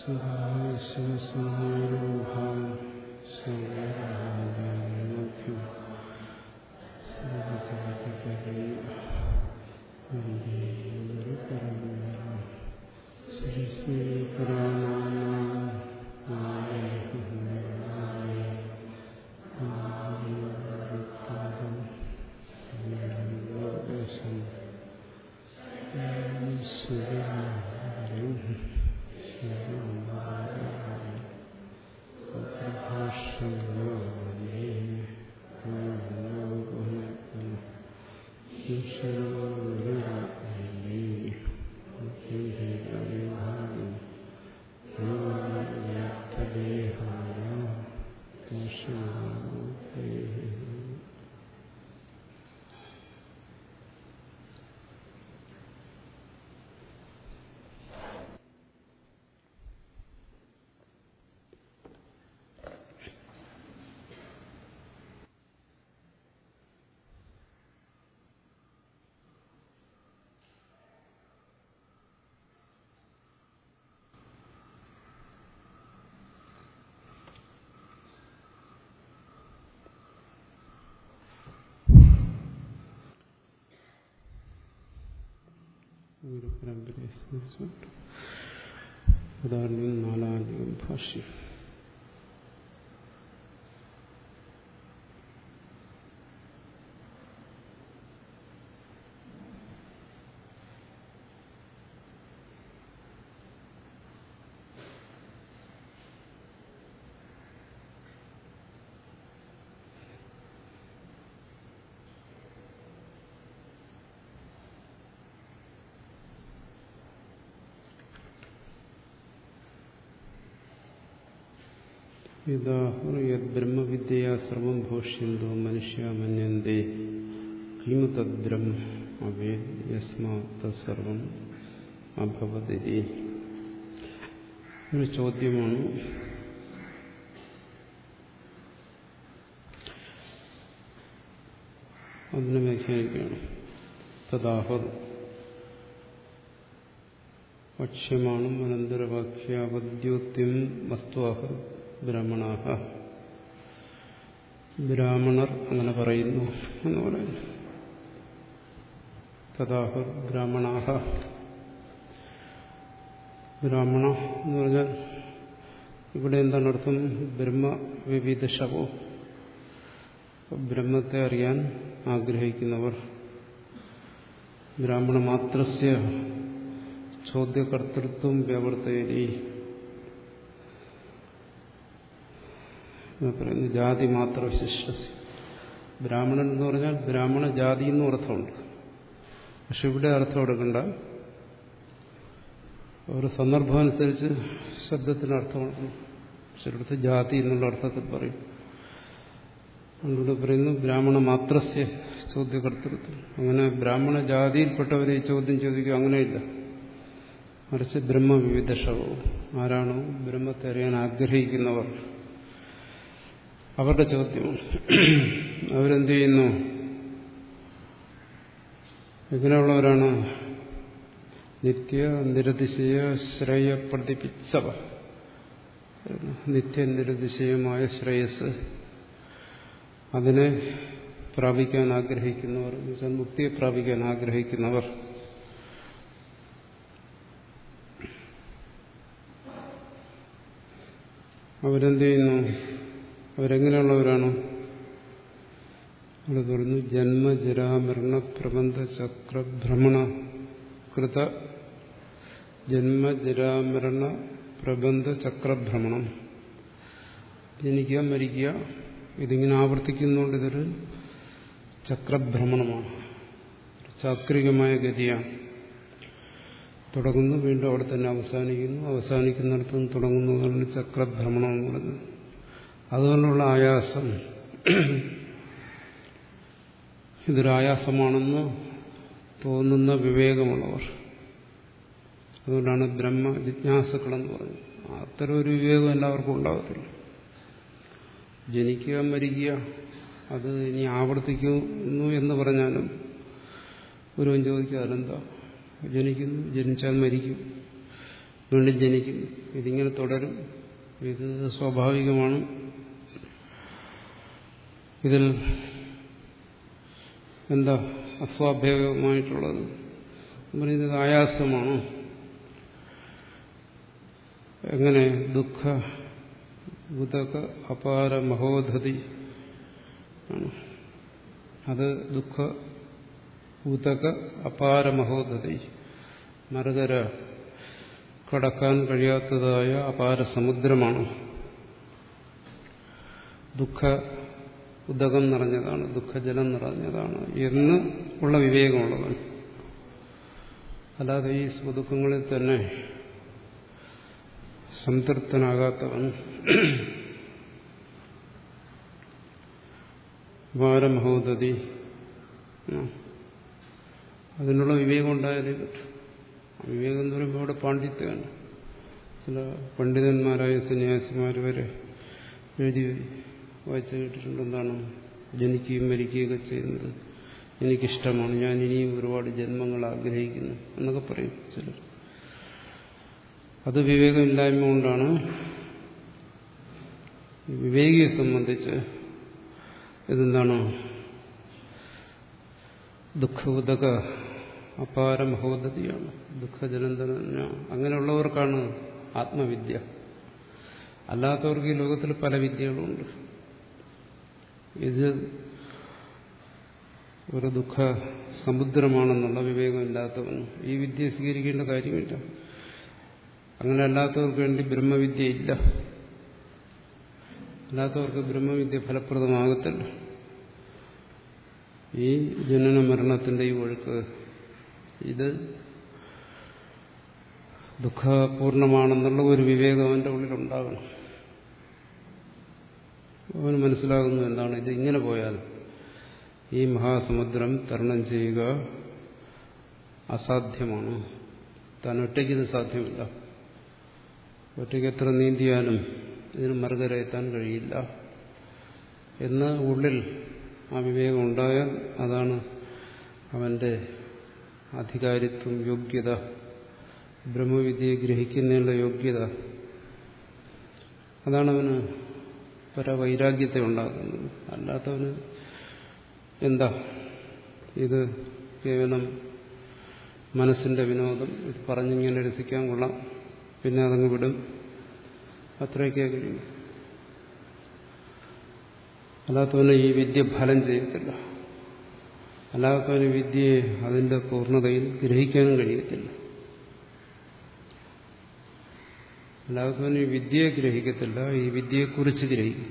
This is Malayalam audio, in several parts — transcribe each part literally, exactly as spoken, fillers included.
ഗുരുപരമ്പരയെ സ്മരിച്ചുകൊണ്ട് ഉദാഹരണം നാലാം ഭാഷ്യം. ബ്രഹ്മവിദ്യയാ സർവം ഭോഷ്യന്തോ മനുഷ്യ മന്യന്തേ കിം തദ്ബ്രഹ്മ അവേദ്യസ്മാത് സർവം അഭവതി. ഒരു ചോദ്യമാണ്. അതിനെ വ്യാഖ്യാനിക്കുകയാണ്. തദാഹർ ഭക്ഷ്യമാണ് അനന്തരവാക്യാവദ്യോത്യം വസ്തുവാഹർ ബ്രാഹ്മണാഹ. ബ്രാഹ്മണർ അങ്ങനെ പറയുന്നു എന്ന് പറയുന്നു. തദാഹർ ബ്രാഹ്മണാഹ. ബ്രാഹ്മണ എന്ന് പറഞ്ഞാൽ ഇവിടെ എന്താണ് അർത്ഥം? ബ്രഹ്മവിവിധശവോ, ബ്രഹ്മത്തെ അറിയാൻ ആഗ്രഹിക്കുന്നവർ. ബ്രാഹ്മണ മാത്രസ്യ ചോദ്യകർത്തൃത്വം വ്യവർത്തയതി. പറയുന്നു ജാതി മാത്ര വിശിഷ്ട. ബ്രാഹ്മണൻ എന്ന് പറഞ്ഞാൽ ബ്രാഹ്മണ ജാതി എന്നും അർത്ഥമുണ്ട്. പക്ഷെ ഇവിടെ അർത്ഥം എടുക്കണ്ട. ഒരു സന്ദർഭം അനുസരിച്ച് ശബ്ദത്തിന് അർത്ഥമാണ്. ചിലടത്ത് ജാതി എന്നുള്ള അർത്ഥത്തിൽ പറയും. അതുകൊണ്ട് പറയുന്നു ബ്രാഹ്മണ മാത്രസ്യ ചോദ്യകർത്തൃത്വം. അങ്ങനെ ബ്രാഹ്മണ ജാതിയിൽപ്പെട്ടവരെ ചോദ്യം ചോദിക്കുക അങ്ങനെയില്ല. മറിച്ച് ബ്രഹ്മവിവിധശവോ, ആരാണോ ബ്രഹ്മത്തെ അറിയാൻ ആഗ്രഹിക്കുന്നവർ, അവരുടെ ചോദ്യമാണ്. അവരെന്ത് ചെയ്യുന്നു? എങ്ങനെയുള്ളവരാണ്? നിത്യ നിരതിശയ ശ്രേയ പ്രതിപിച്ചവ. നിത്യ നിരതിശയമായ ശ്രേയസ്, അതിനെ പ്രാപിക്കാൻ ആഗ്രഹിക്കുന്നവർ, എന്നുവെച്ചാൽ മുക്തിയെ പ്രാപിക്കാൻ ആഗ്രഹിക്കുന്നവർ. അവരെന്ത് ചെയ്യുന്നു? അവരെങ്ങനെയുള്ളവരാണ്? അവിടെ പറയുന്നു ജന്മജരാമരണ പ്രബന്ധ ചക്രഭ്രമണ കൃത. ജന്മജരാമരണ പ്രബന്ധ ചക്രഭ്രമണം. ജനിക്കുക, മരിക്കുക, ഇതിങ്ങനെ ആവർത്തിക്കുന്നുണ്ട്. ഇതൊരു ചക്രഭ്രമണമാണ്, ചാക്രികമായ ഗതിയാണ്. തുടങ്ങുന്നു, വീണ്ടും അവിടെ തന്നെ അവസാനിക്കുന്നു, അവസാനിക്കുന്നിടത്തും തുടങ്ങുന്നതാണ് ചക്രഭ്രമണം എന്ന് പറയുന്നത്. അതുകൊണ്ടുള്ള ആയാസം, ഇതൊരായാസമാണെന്ന് തോന്നുന്ന വിവേകമുള്ളവർ. അതുകൊണ്ടാണ് ബ്രഹ്മ ജിജ്ഞാസുക്കളെന്ന് പറഞ്ഞത്. അത്തരം ഒരു വിവേകം എല്ലാവർക്കും ഉണ്ടാകത്തില്ല. ജനിക്കുക, മരിക്കുക, അത് ഇനി ആവർത്തിക്കുന്നു എന്ന് പറഞ്ഞാലും ഒരുവൻ ചോദിക്കുക അതെന്താ? ജനിക്കുന്നു, ജനിച്ചാൽ മരിക്കും, വീണ്ടും ജനിക്കും. ഇതിങ്ങനെ തുടരും. ഇത് സ്വാഭാവികമാണ്. ഇതിൽ എന്താ അസ്വാഭാവികമായിട്ടുള്ളത്? പറയുന്നത് ആയാസമാണ്. എങ്ങനെ? ദുഃഖ ഉദക അപാര മഹോധതി ആണ്. അത് ദുഃഖ ഉദക അപാര മഹോധതി, മറുകര കടക്കാൻ കഴിയാത്തതായ അപാര സമുദ്രമാണ്. ദുഃഖ ഉദകം നിറഞ്ഞതാണ്, ദുഃഖജലം നിറഞ്ഞതാണ് എന്ന് ഉള്ള വിവേകമുള്ളവൻ. അല്ലാതെ ഈ സുഖദുഃഖങ്ങളിൽ തന്നെ സംതൃപ്തനാകാത്തവൻ അപാരമഹോദതി, അതിനുള്ള വിവേകം ഉണ്ടായാലേ പറ്റും. വിവേകം എന്ന് പറയുമ്പോൾ ഇവിടെ പാണ്ഡിത്യമാണ്. ചില പണ്ഡിതന്മാരായ സന്യാസിമാർ വരെ എഴുതി വായിച്ചു കേട്ടിട്ടുണ്ട്. എന്താണ്? ജനിക്കുകയും മരിക്കുകയൊക്കെ ചെയ്യുന്നത് എനിക്കിഷ്ടമാണ്, ഞാൻ ഇനിയും ഒരുപാട് ജന്മങ്ങൾ ആഗ്രഹിക്കുന്നു എന്നൊക്കെ പറയും ചിലർ. അത് വിവേകമില്ലായ്മ കൊണ്ടാണ്. വിവേകിയെ സംബന്ധിച്ച് ഇതെന്താണ്? ദുഃഖ ഉദക അപാര മഹോദതിയാണ്, ദുഃഖജലന്തന. അങ്ങനെയുള്ളവർക്കാണ് ആത്മവിദ്യ. അല്ലാത്തവർക്ക് ഈ ലോകത്തിൽ പല വിദ്യകളുമുണ്ട്. ഇത് ഒരു ദുഃഖ സമുദ്രമാണെന്നുള്ള വിവേകമില്ലാത്തവന് ഈ വിദ്യ സ്വീകരിക്കേണ്ട കാര്യമില്ല. അങ്ങനെ അല്ലാത്തവർക്ക് വേണ്ടി ബ്രഹ്മവിദ്യ ഇല്ല. അല്ലാത്തവർക്ക് ബ്രഹ്മവിദ്യ ഫലപ്രദമാകത്തില്ല. ഈ ജനന മരണത്തിന്റെ ഈ ഒഴുക്ക് ഇത് ദുഃഖപൂർണമാണെന്നുള്ള ഒരു വിവേകം അവന്റെ ഉള്ളിലുണ്ടാകണം. അവന് മനസ്സിലാകുന്നു എന്താണ് ഇത്. ഇങ്ങനെ പോയാൽ ഈ മഹാസമുദ്രം തരണം ചെയ്യുക അസാധ്യമാണ്. താൻ ഒറ്റയ്ക്കിത് സാധ്യമല്ല. ഒറ്റയ്ക്ക് എത്ര നീന്തിയാലും ഇതിന് മറുകര എത്താൻ കഴിയില്ല എന്ന് ഉള്ളിൽ ആ വിവേകം ഉണ്ടായാൽ അതാണ് അവന്റെ അധികാരിത്വം, യോഗ്യത, ബ്രഹ്മവിദ്യയെ ഗ്രഹിക്കുന്നതിനുള്ള യോഗ്യത. അതാണ് അവന് പരവൈരാഗ്യത്തെ ഉണ്ടാക്കുന്നത്. അല്ലാത്തവന് എന്താ ഇത്? കേവലം മനസ്സിന്റെ വിനോദം, ഇത് പറഞ്ഞിങ്ങനെ രസിക്കാൻ കൊള്ളാം, പിന്നെ അതങ്ങ് വിടും, അത്രയൊക്കെ കഴിയും. അല്ലാത്തവന് ഈ വിദ്യ ഫലം ചെയ്യത്തില്ല. അല്ലാത്തവന് വിദ്യയെ അതിന്റെ പൂർണ്ണതയിൽ ഗ്രഹിക്കാനും കഴിയത്തില്ല. അല്ലാത്തവന് ഈ വിദ്യയെ ഗ്രഹിക്കത്തില്ല, ഈ വിദ്യയെക്കുറിച്ച് ഗ്രഹിക്കും.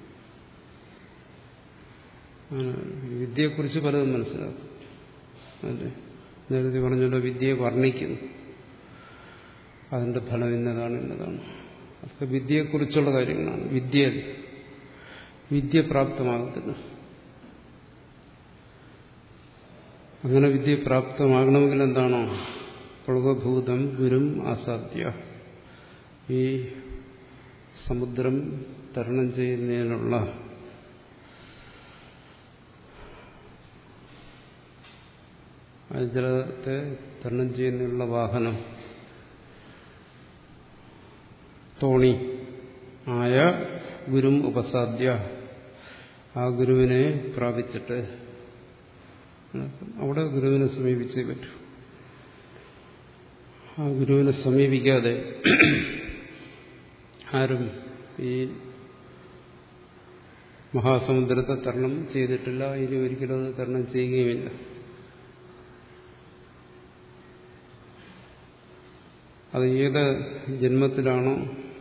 വിദ്യയെക്കുറിച്ച് പലതും മനസ്സിലാക്കും. അല്ലേ? നേരത്തെ പറഞ്ഞല്ലോ, വിദ്യയെ വർണ്ണിക്കുന്നു, അതിന്റെ ഫലം ഇന്നതാണ് ഇന്നതാണ്. അതൊക്കെ വിദ്യയെക്കുറിച്ചുള്ള കാര്യങ്ങളാണ്. വിദ്യ വിദ്യ പ്രാപ്തമാകത്തില്ല. അങ്ങനെ വിദ്യ പ്രാപ്തമാകണമെങ്കിൽ എന്താണോ? പ്ലവഭൂതം ഗുരും ആസാദ്യ, ഈ സമുദ്രം തരണം ചെയ്യുന്നതിനുള്ള ജലത്തെ തരണം ചെയ്യുന്നതിനുള്ള വാഹനം, തോണി ആയ ഗുരും ഉപസാദ്യ, ആ ഗുരുവിനെ പ്രാപിച്ചിട്ട്, അവിടെ ഗുരുവിനെ സമീപിച്ചേ പറ്റൂ. ആ ഗുരുവിനെ സമീപിക്കാതെ ആരും ഈ മഹാസമുദ്രത്തെ തരണം ചെയ്തിട്ടില്ല, ഇനി ഒരിക്കലും അത് തരണം ചെയ്യുകയുമില്ല. അത് ഏത് ജന്മത്തിലാണോ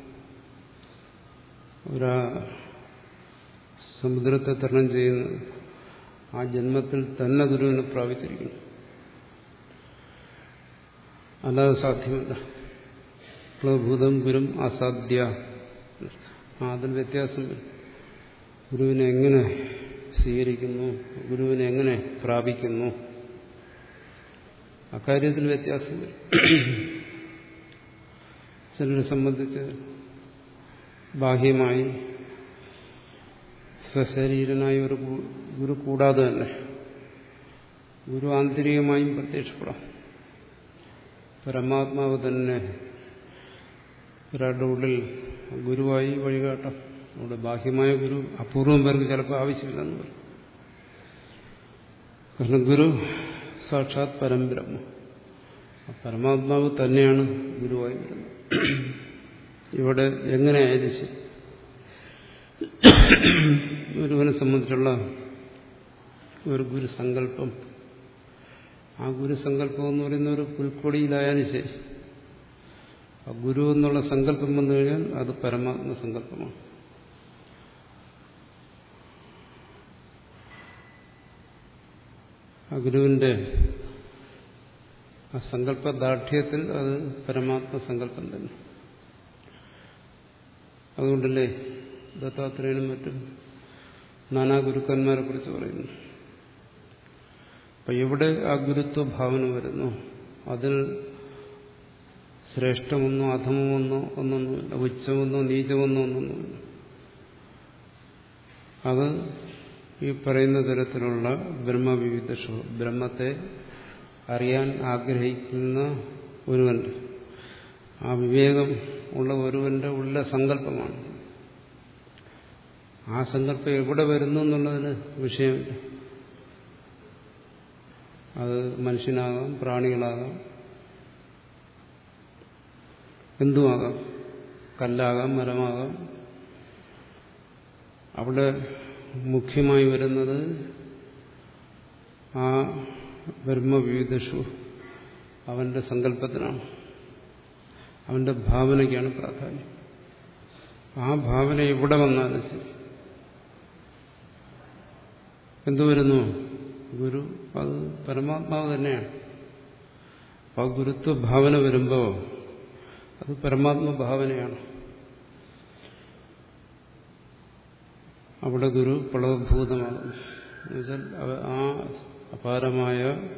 ഒരു സമുദ്രത്തെ തരണം ചെയ്യുന്നത്, ആ ജന്മത്തിൽ തന്നെ ഗുരുവിനെ പ്രാപിച്ചിരിക്കുന്നു. അല്ലാതെ സാധ്യമല്ല. പ്ലവഭൂതം ഗുരും അസാധ്യ, അതിൽ വ്യത്യാസം വരും. ഗുരുവിനെ എങ്ങനെ സ്വീകരിക്കുന്നു, ഗുരുവിനെ എങ്ങനെ പ്രാപിക്കുന്നു, അക്കാര്യത്തിൽ വ്യത്യാസം വരും. ചിലരെ സംബന്ധിച്ച് ബാഹ്യമായി സശരീരനായ ഒരു ഗുരു കൂടാതെ തന്നെ ഗുരു ആന്തരികമായും പ്രത്യക്ഷപ്പെടാം. പരമാത്മാവ് തന്നെ ഒരാളുടെ ഉള്ളിൽ ഗുരുവായി വഴികാട്ടാം. അവിടെ ബാഹ്യമായ ഗുരു അപൂർവം പേർക്ക് ചിലപ്പോൾ ആവശ്യമില്ലെന്ന് പറയും. കാരണം ഗുരു സാക്ഷാത് പരംബ്രഹ്മ, പരമാത്മാവ് തന്നെയാണ് ഗുരുവായി വരുന്നത്. ഇവിടെ എങ്ങനെയായാലും ശരി ഗുരുവിനെ സംബന്ധിച്ചുള്ള ഒരു ഗുരുസങ്കല്പം, ആ ഗുരുസങ്കല്പം എന്ന് പറയുന്ന ഒരു പുൽക്കൊടിയിലായാലും ശരി, ആ ഗുരു എന്നുള്ള സങ്കല്പം വന്നു കഴിഞ്ഞാൽ അത് പരമാത്മ സങ്കല്പമാണ്. ആ ഗുരുവിന്റെ ആ സങ്കല്പദാർഢ്യത്തിൽ അത് പരമാത്മ സങ്കല്പം തന്നെ. അതുകൊണ്ടല്ലേ ദത്താത്രേയനും മറ്റും നാനാ ഗുരുക്കന്മാരെ കുറിച്ച് പറയുന്നു. അപ്പൊ എവിടെ ആ ഗുരുത്വ ഭാവന വരുന്നു, അതിൽ ശ്രേഷ്ഠമെന്നോ അധമമെന്നോ ഒന്നൊന്നുമില്ല, ഉച്ചമെന്നോ നീചമെന്നോ ഒന്നൊന്നുമില്ല. അത് ഈ പറയുന്ന തരത്തിലുള്ള ബ്രഹ്മവിവിധ ബ്രഹ്മത്തെ അറിയാൻ ആഗ്രഹിക്കുന്ന ഒരുവന്റെ, ആ വിവേകം ഉള്ള ഒരുവന്റെ ഉള്ള സങ്കല്പമാണ്. ആ സങ്കല്പം എവിടെ വരുന്നു എന്നുള്ളതിന് വിഷയമില്ല. അത് മനുഷ്യനാകാം, പ്രാണികളാകാം, എന്തുമാകാം, കല്ലാകാം, മരമാകാം. അവിടെ മുഖ്യമായി വരുന്നത് ആ ബ്രഹ്മവിവിധഷു അവന്റെ സങ്കല്പത്തിനാണ്, അവന്റെ ഭാവനയ്ക്കാണ് പ്രാധാന്യം. ആ ഭാവന എവിടെ വന്നാലും ശരി എന്തുവരുന്നു? ഗുരു, അത് പരമാത്മാവ് തന്നെയാണ്. ആ ഗുരുത്വ ഭാവന വരുമ്പോൾ അത് പരമാത്മ ഭാവനയാണ്. അവിടെ ഗുരു പ്ലവഭൂതമാകും. എന്നുവെച്ചാൽ ആ അപാരമായ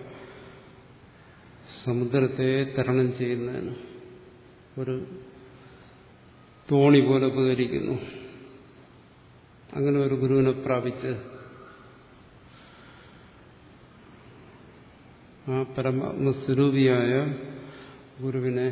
സമുദ്രത്തെ തരണം ചെയ്യുന്നതിന് ഒരു തോണി പോലെ ഉപകരിക്കുന്നു. അങ്ങനെ ഒരു ഗുരുവിനെ പ്രാപിച്ച് ആ പരമാത്മസ്വരൂപിയായ ഗുരുവിനെ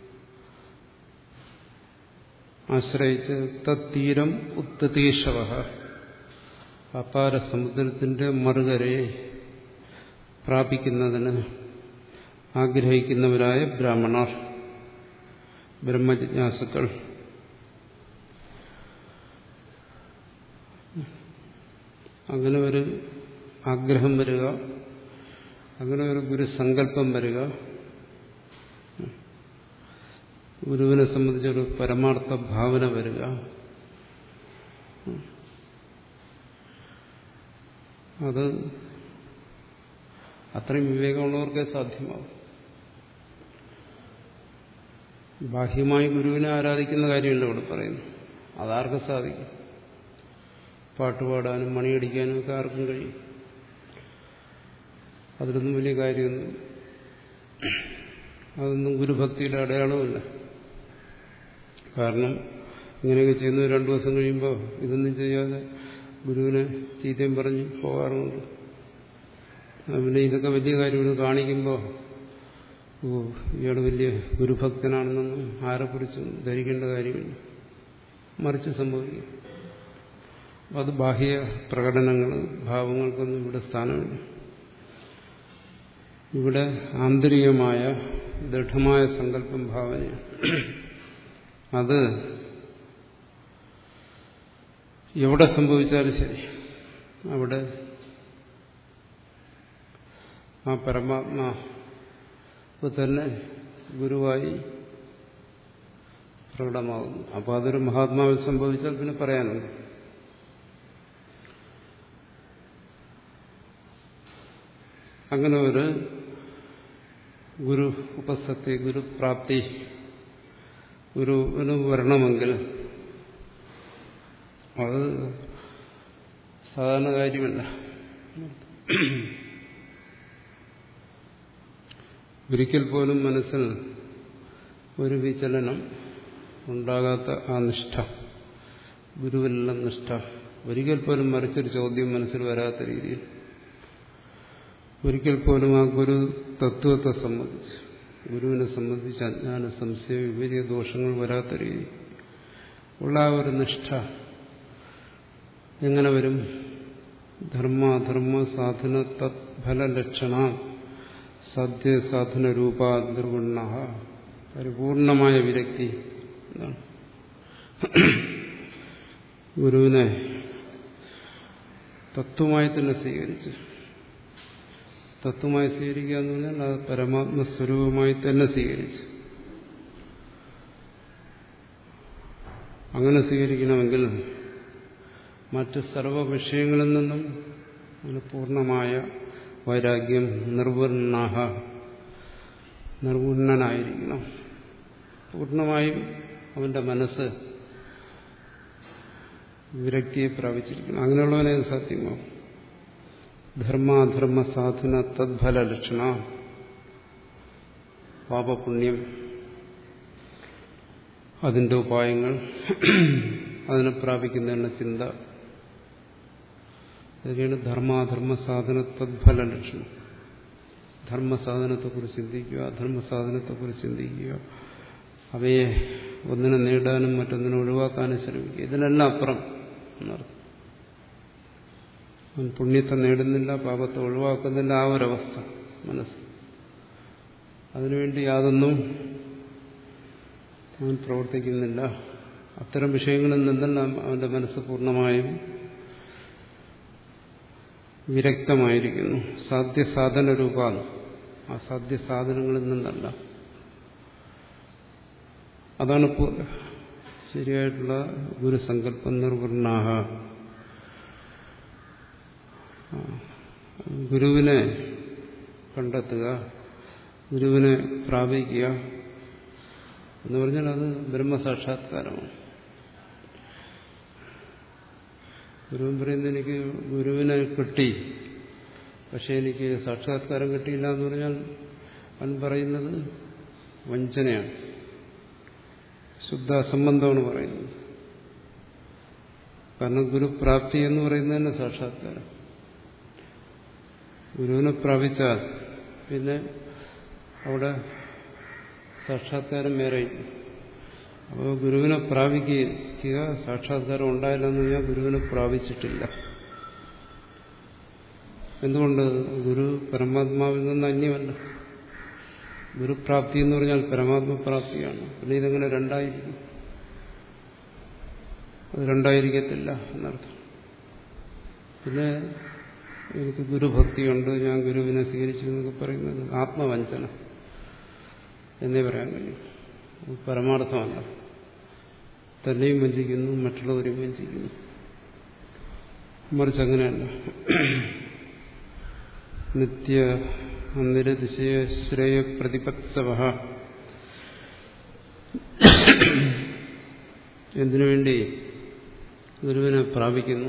ആശ്രയിച്ച് തത്തീരം ഉത്തതീശവ, അപാര സമുദ്രത്തിന്റെ മറുകരയെ പ്രാപിക്കുന്നതിന് ആഗ്രഹിക്കുന്നവരായ ബ്രാഹ്മണർ, ബ്രഹ്മജിജ്ഞാസുക്കൾ, അങ്ങനെ ഒരു ആഗ്രഹം വരിക, അങ്ങനെ ഒരു ഗുരുസങ്കല്പം വരിക, ഗുരുവിനെ സംബന്ധിച്ചൊരു പരമാർത്ഥ ഭാവന വരിക, അത് അത്രയും വിവേകമുള്ളവർക്കേ സാധ്യമാകും. ബാഹ്യമായി ഗുരുവിനെ ആരാധിക്കുന്ന കാര്യമല്ല ഇവിടെ പറയുന്നു. അതാർക്കും സാധിക്കും. പാട്ടുപാടാനും മണിയടിക്കാനും ഒക്കെ ആർക്കും കഴിയും. അതിലൊന്നും വലിയ കാര്യമൊന്നും, അതൊന്നും ഗുരുഭക്തിയുടെ അടയാളവുമില്ല. കാരണം ഇങ്ങനെയൊക്കെ ചെയ്യുന്നത് രണ്ടു ദിവസം കഴിയുമ്പോൾ ഇതൊന്നും ചെയ്യാതെ ഗുരുവിനെ ചീത്തയും പറഞ്ഞ് പോകാറുണ്ട്. പിന്നെ ഇതൊക്കെ വലിയ കാര്യങ്ങൾ കാണിക്കുമ്പോൾ ഓ ഇയാൾ വലിയ ഗുരുഭക്തനാണെന്നൊന്നും ആരെക്കുറിച്ചും ധരിക്കേണ്ട കാര്യമില്ല. മറിച്ച് സംഭവിക്കും. അത് ബാഹ്യ പ്രകടനങ്ങൾ, ഭാവങ്ങൾക്കൊന്നും ഇവിടെ സ്ഥാനമില്ല. ഇവിടെ ആന്തരികമായ ദൃഢമായ സങ്കല്പം, ഭാവനയാണ്. അത് എവിടെ സംഭവിച്ചാലും ശരി അവിടെ ആ പരമാത്മാവ് തന്നെ ഗുരുവായി പ്രകടമാകുന്നു. അപ്പോൾ അതൊരു മഹാത്മാവിൽ സംഭവിച്ചാൽ പിന്നെ പറയാനുണ്ട്. അങ്ങനെ ഒരു ഗുരു ഉപസത്തി, ഗുരുപ്രാപ്തി ഗുരുവിന് വരണമെങ്കിൽ അത് സാധാരണ കാര്യമല്ല. ഒരിക്കൽ പോലും മനസ്സിൽ ഒരു വിചലനം ഉണ്ടാകാത്ത ആ നിഷ്ഠ, ഗുരുവിലുള്ള നിഷ്ഠ, ഒരിക്കൽ പോലും മറിച്ചൊരു ചോദ്യം മനസ്സിൽ വരാത്ത രീതിയിൽ, ഒരിക്കൽ പോലും ആ ഗുരു തത്വത്തെ സംബന്ധിച്ച് ഗുരുവിനെ സംബന്ധിച്ച് അജ്ഞാന സംശയ വിപരീയ ദോഷങ്ങൾ വരാത്ത രീതി ഉള്ള ഒരു നിഷ്ഠ എങ്ങനെ വരും? ധർമാധർമ്മ സാധന തത്ഫലലക്ഷണ സാധ്യ സാധന രൂപാ നിർഗുണ പരിപൂർണമായ വിരക്തി എന്നാണ്. ഗുരുവിനെ തത്വമായി തന്നെ സ്വീകരിച്ചു. തത്വമായി സ്വീകരിക്കുക എന്ന് പറഞ്ഞാൽ അത് പരമാത്മസ്വരൂപമായി തന്നെ സ്വീകരിച്ചു. അങ്ങനെ സ്വീകരിക്കണമെങ്കിൽ മറ്റ് സർവ വിഷയങ്ങളിൽ നിന്നും അതിന് പൂർണ്ണമായ വൈരാഗ്യം നിർവൃണ്ണാഹ നിർഗുണനായിരിക്കണം. പൂർണ്ണമായും അവന്റെ മനസ്സ് വിരക്തിയെ പ്രാപിച്ചിരിക്കണം. അങ്ങനെയുള്ളവനെ അത് സാധ്യമാവും. ധർമാധർമ്മ സാധന തദ്ഫല ലക്ഷണ പാപപുണ്യം അതിന്റെ ഉപായങ്ങൾ അതിനെ പ്രാപിക്കുന്നതിനുള്ള ചിന്ത ഇതൊക്കെയാണ് ധർമാധർമ്മ സാധന തദ്ഫല ലക്ഷണം. ധർമ്മസാധനത്തെക്കുറിച്ച് ചിന്തിക്കുക, അധർമ്മസാധനത്തെക്കുറിച്ച് ചിന്തിക്കുക, അവയെ ഒന്നിനെ നേടാനും മറ്റൊന്നിനെ ഒഴിവാക്കാനും ശ്രമിക്കുക. ഇതിനെല്ലാം അപ്പുറം എന്നർത്ഥം. അവൻ പുണ്യത്തെ നേടുന്നില്ല, പാപത്തെ ഒഴിവാക്കുന്നില്ല, ആ ഒരവസ്ഥ മനസ്സ്. അതിനുവേണ്ടി യാതൊന്നും അവൻ പ്രവർത്തിക്കുന്നില്ല. അത്തരം വിഷയങ്ങളിൽ നിന്നെല്ലാം അവന്റെ മനസ്സ് പൂർണ്ണമായും വിരക്തമായിരിക്കുന്നു. സാധ്യസാധന രൂപാണ്. ആ സാധ്യസാധനങ്ങളിൽ നിന്നല്ല. അതാണ് ശരിയായിട്ടുള്ള ഗുരുസങ്കല്പം. നിർവൃണ്ണാഹ ഗുരുവിനെ കണ്ടെത്തുക, ഗുരുവിനെ പ്രാപിക്കുക എന്ന് പറഞ്ഞാൽ അത് ബ്രഹ്മസാക്ഷാത്കാരമാണ്. ഗുരുവൻ പറയുന്നത് എനിക്ക് ഗുരുവിനെ കിട്ടി, പക്ഷെ എനിക്ക് സാക്ഷാത്കാരം കിട്ടിയില്ല എന്ന് പറഞ്ഞാൽ അവൻ പറയുന്നത് വഞ്ചനയാണ്, ശുദ്ധ അസംബന്ധമാണ് പറയുന്നത്. കാരണം ഗുരുപ്രാപ്തി എന്ന് പറയുന്നത് തന്നെ സാക്ഷാത്കാരം. ഗുരുവിനെ പ്രാപിച്ചാൽ പിന്നെ അവിടെ സാക്ഷാത്കാരം വേറെ. അപ്പോൾ ഗുരുവിനെ പ്രാപിക്കുക, സാക്ഷാത്കാരം ഉണ്ടായില്ലെന്ന് പറഞ്ഞാൽ ഗുരുവിനെ പ്രാപിച്ചിട്ടില്ല. എന്തുകൊണ്ട്? ഗുരു പരമാത്മാവിൽ നിന്ന് അന്യമല്ല. ഗുരുപ്രാപ്തി എന്ന് പറഞ്ഞാൽ പരമാത്മപ്രാപ്തിയാണ്. പിന്നെ ഇതെങ്ങനെ രണ്ടായിരിക്കും? അത് രണ്ടായിരിക്കത്തില്ല എന്നർത്ഥം. പിന്നെ എനിക്ക് ഗുരുഭക്തിയുണ്ട്, ഞാൻ ഗുരുവിനെ സ്വീകരിച്ചു എന്നൊക്കെ പറയുന്നത് ആത്മവഞ്ചന എന്നേ പറയാൻ കഴിയും. പരമാർത്ഥമല്ല. തന്നെയും വഞ്ചിക്കുന്നു, മറ്റുള്ളവരെയും വഞ്ചിക്കുന്നു. മറിച്ച് അങ്ങനെയല്ല. നിത്യ നിരതിശയ ശ്രേയ പ്രതിപത്സവ. എന്തിനു വേണ്ടി ഗുരുവിനെ പ്രാപിക്കുന്നു?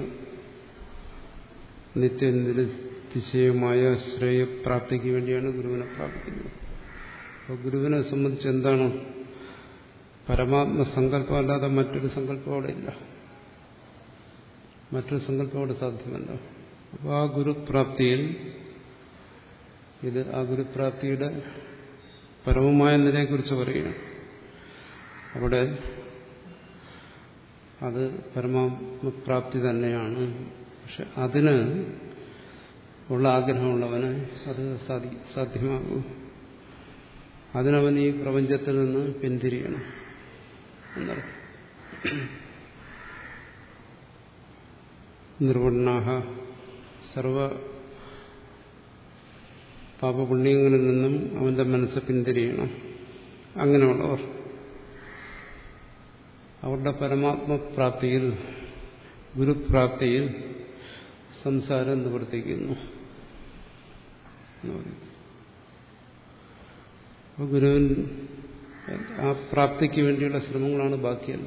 നിത്യനിരതിശയമായ ശ്രേയപ്രാപ്തിക്ക് വേണ്ടിയാണ് ഗുരുവിനെ പ്രാപിക്കുന്നത്. അപ്പോൾ ഗുരുവിനെ സംബന്ധിച്ച് എന്താണ്? പരമാത്മസങ്കല്പം അല്ലാതെ മറ്റൊരു സങ്കല്പം അവിടെ ഇല്ല. മറ്റൊരു സങ്കല്പം അവിടെ സാധ്യമല്ല. അപ്പോൾ ആ ഗുരുപ്രാപ്തിയിൽ ഇത് ആ ഗുരുപ്രാപ്തിയുടെ പരമമായ നിലയെക്കുറിച്ച് പറയുകയാണ്. അവിടെ അത് പരമാത്മപ്രാപ്തി തന്നെയാണ്. പക്ഷെ അതിന് ഉള്ള ആഗ്രഹമുള്ളവന് അത് സാധി സാധ്യമാകൂ. അതിനവൻ ഈ പ്രപഞ്ചത്തിൽ നിന്ന് പിന്തിരിയണം എന്നർത്ഥം. നിർവണ്ണാഹ സർവ പാപപുണ്യങ്ങളിൽ നിന്നും അവന്റെ മനസ്സ് പിന്തിരിയണം. അങ്ങനെയുള്ളവർ അവരുടെ പരമാത്മപ്രാപ്തിയിൽ, ഗുരുപ്രാപ്തിയിൽ സംസാരം നിവർത്തിക്കുന്നു. അപ്പോൾ ഗുരുവിൻ ആ പ്രാപ്തിക്ക് വേണ്ടിയുള്ള ശ്രമങ്ങളാണ് ബാക്കിയല്ല.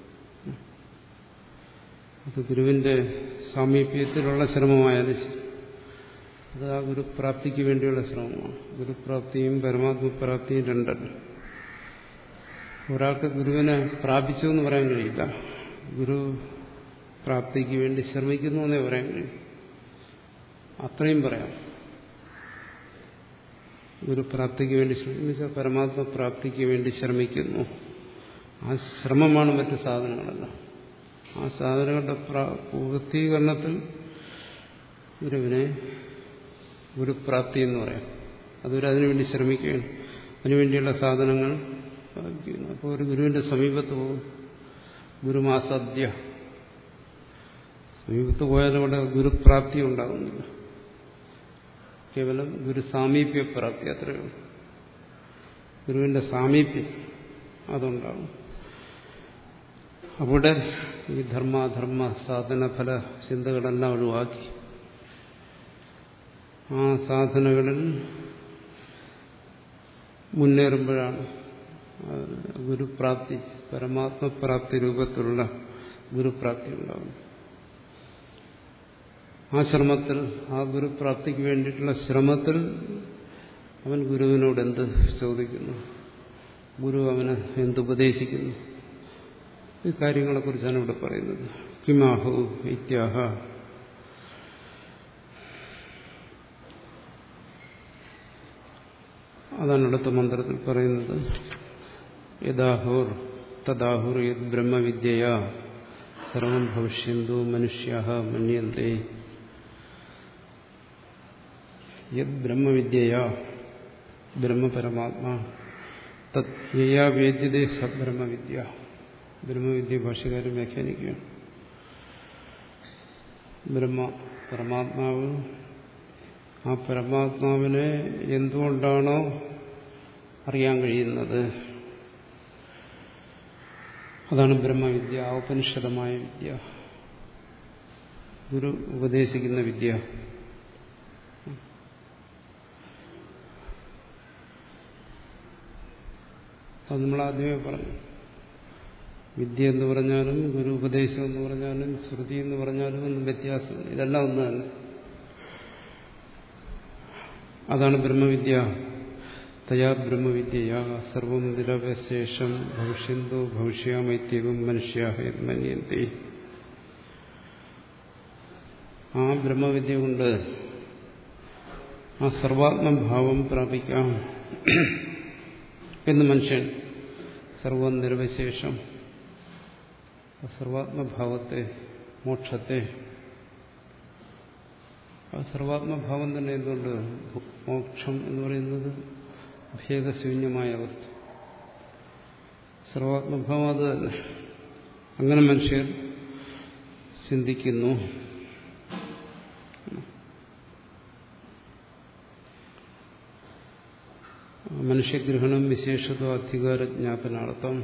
അത് ഗുരുവിന്റെ സാമീപ്യത്തിലുള്ള ശ്രമമായാലും ശരി, അത് ആ ഗുരുപ്രാപ്തിക്ക് വേണ്ടിയുള്ള ശ്രമമാണ്. ഗുരുപ്രാപ്തിയും പരമാത്മപ്രാപ്തിയും രണ്ടല്ല. ഒരാൾക്ക് ഗുരുവിനെ പ്രാപിച്ചു എന്ന് പറയാൻ കഴിയില്ല. ഗുരു പ്രാപ്തിക്ക് വേണ്ടി ശ്രമിക്കുന്നു എന്നേ പറയാൻ കഴിയും. അത്രയും പറയാം. ഗുരുപ്രാപ്തിക്ക് വേണ്ടി ശ്രമിച്ച പരമാത്മപ്രാപ്തിക്ക് വേണ്ടി ശ്രമിക്കുന്നു. ആ ശ്രമമാണ് മറ്റു സാധനങ്ങളെല്ലാം. ആ സാധനങ്ങളുടെ പൂർത്തീകരണത്തിൽ ഗുരുവിനെ ഗുരുപ്രാപ്തി എന്ന് പറയാം. അതുവരെ അതിനുവേണ്ടി ശ്രമിക്കുകയാണ്, അതിനുവേണ്ടിയുള്ള സാധനങ്ങൾ സ്ഥാപിക്കുന്നു. അപ്പോൾ ഒരു ഗുരുവിന്റെ സമീപത്ത് പോകും. ഗുരുമാസദ്യ സമീപത്ത് പോയാലും അവിടെ ഗുരുപ്രാപ്തി ഉണ്ടാകുന്നില്ല, കേവലം ഗുരു സാമീപ്യപ്രാപ്തി അത്രയേ ഉള്ളൂ. ഗുരുവിന്റെ സാമീപ്യം അതുണ്ടാകും. അവിടെ ഈ ധർമാധർമ്മ സാധനഫല ചിന്തകളെല്ലാം ഒഴിവാക്കി ആ സാധനകളിൽ മുന്നേറുമ്പോഴാണ് ഗുരുപ്രാപ്തി, പരമാത്മപ്രാപ്തി രൂപത്തിലുള്ള ഗുരുപ്രാപ്തി ഉണ്ടാകും. ആ ശ്രമത്തിൽ, ആ ഗുരുപ്രാപ്തിക്ക് വേണ്ടിയിട്ടുള്ള ശ്രമത്തിൽ അവൻ ഗുരുവിനോട് എന്ത് ചോദിക്കുന്നു, ഗുരു അവന് എന്തുപദേശിക്കുന്നു, ഈ കാര്യങ്ങളെക്കുറിച്ചാണ് ഇവിടെ പറയുന്നത്. കിമാഹു ഇത്യാഹ. അതാണ് അടുത്ത മന്ത്രത്തിൽ പറയുന്നത്. യദാഹുർ തദാഹുർ യത് ബ്രഹ്മവിദ്യയാ സർവം ഭവിഷ്യന്തു മനുഷ്യാഃ മന്യന്തേ. യത് ബ്രഹ്മവിദ്യയാ, ബ്രഹ്മപരമാത്മാ, തത് യയാ വേദ്യതേ സബ്രഹ്മവിദ്യ. ബ്രഹ്മവിദ്യ ഭാഷകാരൻ വ്യാഖ്യാനിക്കുകയാണ്. ബ്രഹ്മ പരമാത്മാവ്, ആ പരമാത്മാവിനെ എന്തുകൊണ്ടാണോ അറിയാൻ കഴിയുന്നത്, അതാണ് ബ്രഹ്മവിദ്യ, ഔപനിഷദമായ വിദ്യ, ഗുരു ഉപദേശിക്കുന്ന വിദ്യ. അത് നമ്മൾ ആദ്യമേ പറഞ്ഞു. വിദ്യ എന്ന് പറഞ്ഞാലും ഗുരു ഉപദേശം എന്ന് പറഞ്ഞാലും ശ്രുതി എന്ന് പറഞ്ഞാലും ഒന്നും വ്യത്യാസമില്ല, ഇതെല്ലാം ഒന്ന് തന്നെ. അതാണ് ബ്രഹ്മവിദ്യ. തയാ ബ്രഹ്മവിദ്യയാ സർവം നിരവശേഷം ഭവിഷ്യന്തോ ഭവിഷ്യാമൈത്യവും മനുഷ്യാഃ മന്യന്തേ. ആ ബ്രഹ്മവിദ്യ കൊണ്ട് ആ സർവാത്മഭാവം പ്രാപിക്കാം എന്ന് മനുഷ്യൻ സർവം നിരവശേഷം സർവാത്മഭാവത്തെ, മോക്ഷത്തെ, ആ സർവാത്മഭാവം തന്നെ എന്തുകൊണ്ട് മോക്ഷം എന്ന് പറയുന്നത് ഭേദശൂന്യമായ അവസ്ഥ, സർവാത്മഭാവം അത് തന്നെ. അങ്ങനെ മനുഷ്യർ ചിന്തിക്കുന്നു. മനുഷ്യഗ്രഹണം വിശേഷത അധികാര ജ്ഞാപനാർത്ഥം.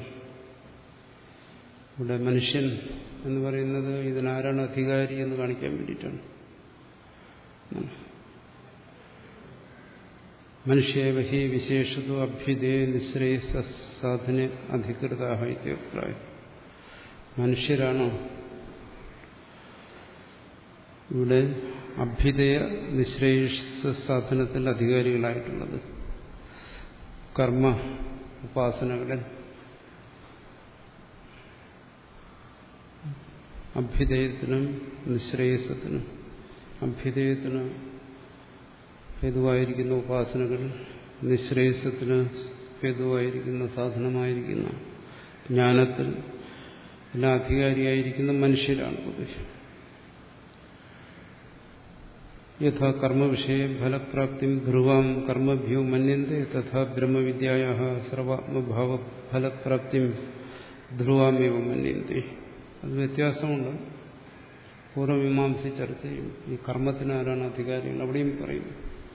ഇവിടെ മനുഷ്യൻ എന്ന് പറയുന്നത് ഇതിനാരാണ് അധികാരി എന്ന് കാണിക്കാൻ വേണ്ടിയിട്ടാണ്. മനുഷ്യേവ ഹി വിശേഷതോ അഭ്യുദയ നിശ്രേയസ സാധന അധികൃതാഃ ഇത്യഭിപ്രായം. മനുഷ്യരാണോ ഇവിടെ അഭ്യുദയ നിശ്രേയസ സാധനത്തിൽ അധികാരികളായിട്ടുള്ളത്. കർമ്മ ഉപാസനകളിൽ അഭ്യുദയത്തിനും നിശ്രേയസത്തിനും, അഭ്യുദയത്തിന് ഹേതുവായിരിക്കുന്ന ഉപാസനകൾ, നിശ്രേയസത്തിന് ഹേതുവായിരിക്കുന്ന സാധനമായിരിക്കുന്ന ജ്ഞാനത്തിൽ എല്ലാം അധികാരിയായിരിക്കുന്ന മനുഷ്യരാണ് പൊതുവെ. യഥാ കർമ്മവിഷയ ഫലപ്രാപ്തി ധ്രുവാം കർമ്മഭ്യോ മന്യന്തേ തഥാ ബ്രഹ്മവിദ്യായാഃ സർവാത്മഭാവ ഫലപ്രാപ്തി ധ്രുവാമേവ മന്യന്തേ. അത് വ്യത്യാസമുണ്ട്. പൂർവമീമാംസി ചർച്ച ചെയ്യും. ഈ കർമ്മത്തിന് ആരാണ് അധികാരികൾ, അവിടെയും പറയും